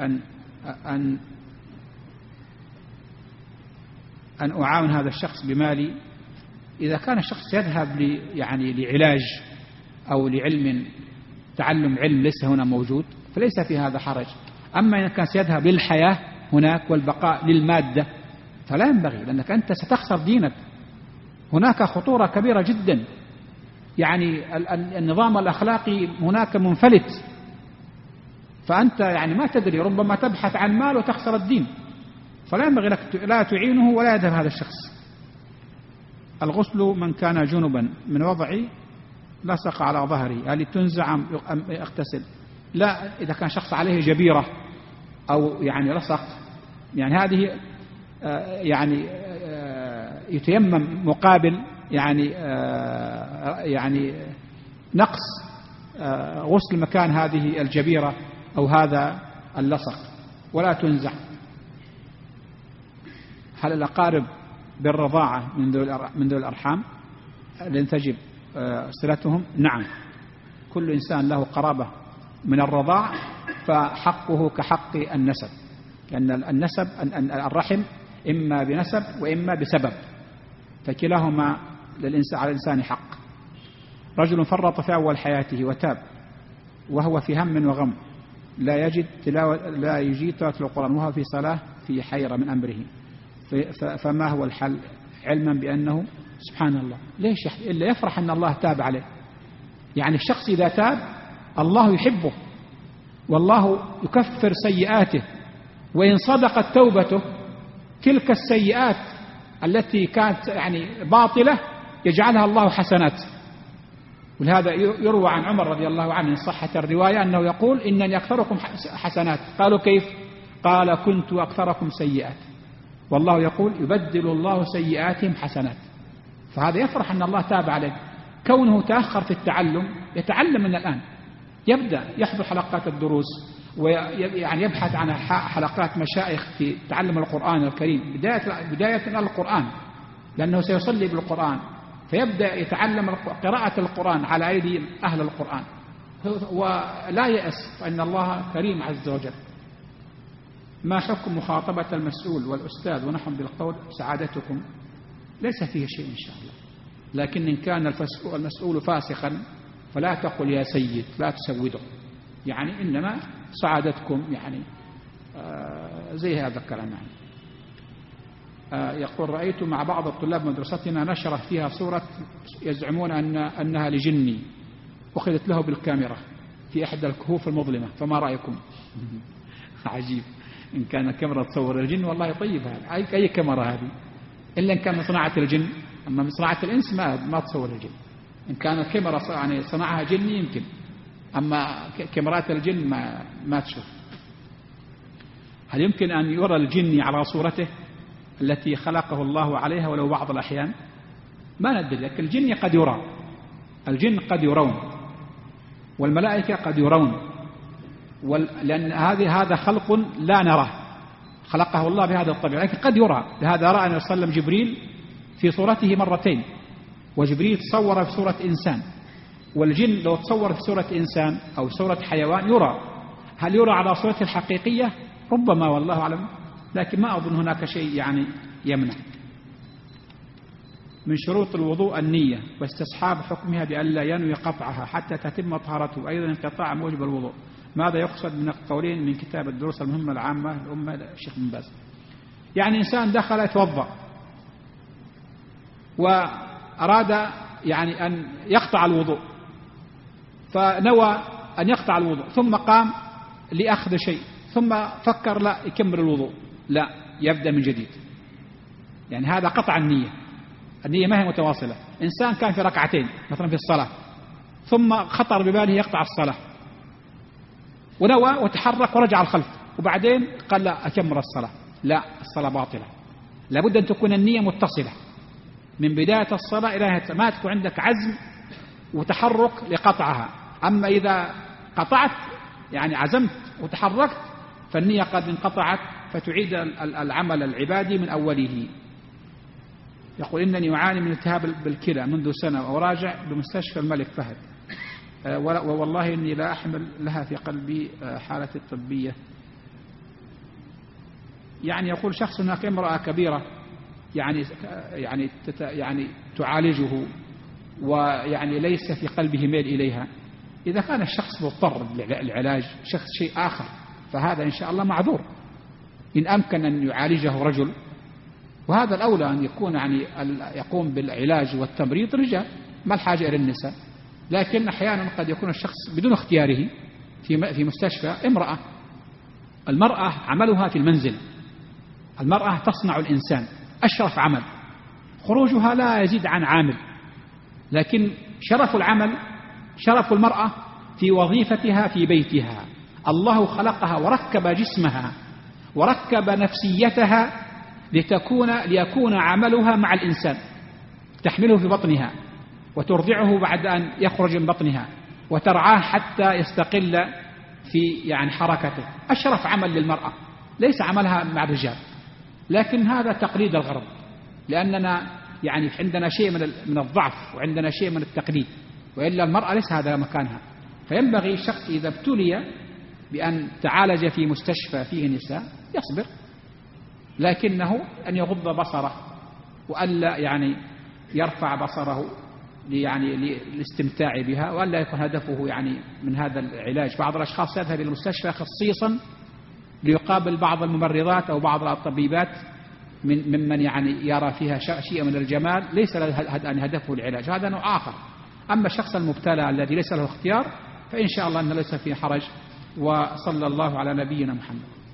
أن أعاون هذا الشخص بمالي؟ إذا كان الشخص يذهب لعلاج أو تعلم علم ليس هنا موجود فليس في هذا حرج. أما إذا كان سيذهب للحياة هناك والبقاء للمادة فلا ينبغي، لأنك أنت ستخسر دينك. هناك خطورة كبيرة جدا، النظام الأخلاقي هناك منفلت، فأنت ما تدري، ربما تبحث عن مال وتخسر الدين، فلا ينبغي لك لا تعينه ولا يذهب هذا الشخص. الغسل من كان جنبا من وضع لصق على ظهره، هل تنزع أم يغتسل؟ لا، إذا كان شخص عليه جبيرة أو لصق هذه يتيمم مقابل يعني نقص غسل مكان هذه الجبيرة أو هذا اللصق، ولا تنزع. هل الأقارب بالرضاعة من ذوي الأرحام لن تجب صلتهم؟ نعم، كل إنسان له قرابة من الرضاع فحقه كحق النسب، لأن النسب الرحم إما بنسب وإما بسبب، فكلاهما على الإنسان حق. رجل فرط في أول حياته وتاب وهو في هم وغم، لا يجيد تلاوة القرآن وهو في صلاة، في حيرة من أمره، فما هو الحل؟ علما بأنه سبحان الله، ليش إلا يفرح أن الله تاب عليه. يعني الشخص إذا تاب الله يحبه والله يكفر سيئاته، وإن صدقت توبته تلك السيئات التي كانت يعني باطلة يجعلها الله حسنات. ولهذا يروى عن عمر رضي الله عنه إن صحت الرواية أنه يقول إنني أكثركم حسنات. قالوا كيف؟ قال كنت أكثركم سيئات، والله يقول يبدل الله سيئاتهم حسنات. فهذا يفرح أن الله تاب عليه. كونه تأخر في التعلم يتعلم من الآن، يبدأ يحضر حلقات الدروس ويعني يبحث عن حلقات مشايخ في تعلم القرآن الكريم، بداية من القرآن، لأنه سيصلي بالقرآن، فيبدأ يتعلم قراءة القرآن على أيدي أهل القرآن، ولا يأس، فإن الله كريم عز وجل. ما حكم مخاطبة المسؤول والأستاذ ونحن بالقول سعادتكم؟ ليس فيه شيء إن شاء الله، لكن إن كان المسؤول فاسقا فلا تقل يا سيد، لا تسوده، يعني إنما سعادتكم، يعني زي هذا الكلام. يعني يقول رأيت مع بعض الطلاب مدرستنا نشرة فيها صورة يزعمون أنها لجني أخذت له بالكاميرا في إحدى الكهوف المظلمة، فما رأيكم؟ عجيب، إن كان الكاميرا تصور الجن والله طيب، هذا أي كاميرا هذه، إلا إن كان من صناعة الجن، أما من صناعة الإنس ما تصور الجن. إن كان الكاميرا يعني صنعها جني يمكن، أما كاميرات الجن ما تشوف. هل يمكن أن يرى الجن على صورته التي خلقه الله عليها ولو بعض الأحيان؟ ما ندري، لكن الجن قد يرى، الجن قد يرون، والملائكة قد يرون، لأن هذا خلق لا نراه، خلقه الله بهذا الطبيعة، لكن قد يرى. لهذا رأى النبي صلى الله عليه وسلم جبريل في صورته مرتين، وجبريل تصور في صورة إنسان، والجن لو تصور في صورة إنسان أو صورة حيوان يرى. هل يرى على صورته الحقيقية؟ ربما، والله أعلم، لكن ما أظن هناك شيء يعني يمنع. من شروط الوضوء النية، واستصحاب حكمها بألا ينوي قطعها حتى تتم طهارته، أيضا انقطاع موجب الوضوء. ماذا يقصد من القولين من كتاب الدروس المهمة العامة الأمة الشيخ بن باز؟ يعني إنسان دخل يتوضأ وأراد يعني أن يقطع الوضوء، فنوى أن يقطع الوضوء، ثم قام لأخذ شيء، ثم فكر لا يكمل الوضوء، لا يبدأ من جديد. يعني هذا قطع النية، النية ما هي متواصلة. إنسان كان في ركعتين مثلا في الصلاة، ثم خطر بباله يقطع الصلاة، ونوى وتحرك ورجع الخلف، وبعدين قال لا أكمل الصلاة، لا، الصلاة باطلة. لابد أن تكون النية متصلة من بداية الصلاة إلى نهاية، ما تكون عندك عزم وتحرك لقطعها. أما إذا قطعت يعني عزمت وتحركت فالنية قد انقطعت، فتعيد العمل العبادي من أوله. يقول إنني أعاني من التهاب بالكلى منذ سنة، وراجع بمستشفى الملك فهد، والله إني لا أحمل لها في قلبي حالة الطبية. يعني يقول شخص هناك امرأة كبيرة يعني تعالجه، ويعني ليس في قلبه ميل إليها. إذا كان الشخص مضطر للعلاج شيء آخر، فهذا إن شاء الله معذور إن أمكن أن يعالجه رجل، وهذا الأولى أن يكون يعني يقوم بالعلاج والتمريض رجال، ما الحاجة إلى النساء. لكن أحيانا قد يكون الشخص بدون اختياره في مستشفى امرأة. المرأة عملها في المنزل، المرأة تصنع الإنسان، أشرف عمل، خروجها لا يزيد عن عامل، لكن شرف العمل شرف المرأة في وظيفتها في بيتها. الله خلقها وركب جسمها وركب نفسيتها ليكون عملها مع الإنسان، تحمله في بطنها وترضعه بعد أن يخرج من بطنها وترعاه حتى يستقل في يعني حركته، أشرف عمل للمرأة، ليس عملها مع الرجال. لكن هذا تقليد الغرب، لأننا يعني عندنا شيء من الضعف وعندنا شيء من التقليد، وإلا المرأة ليس هذا مكانها. فينبغي الشخص إذا ابتلي بأن تعالج في مستشفى فيه نساء يصبر، لكنه أن يغض بصره وألا يعني يرفع بصره للاستمتاع بها، وألا يكون هدفه يعني من هذا العلاج. بعض الأشخاص يذهب إلى المستشفى خصيصا ليقابل بعض الممرضات أو بعض الطبيبات ممن يعني يرى فيها شيء من الجمال، ليس له هدفه العلاج، هذا نوع آخر. أما الشخص المبتلى الذي ليس له اختيار فإن شاء الله أنه ليس فيه حرج. وصلى الله على نبينا محمد.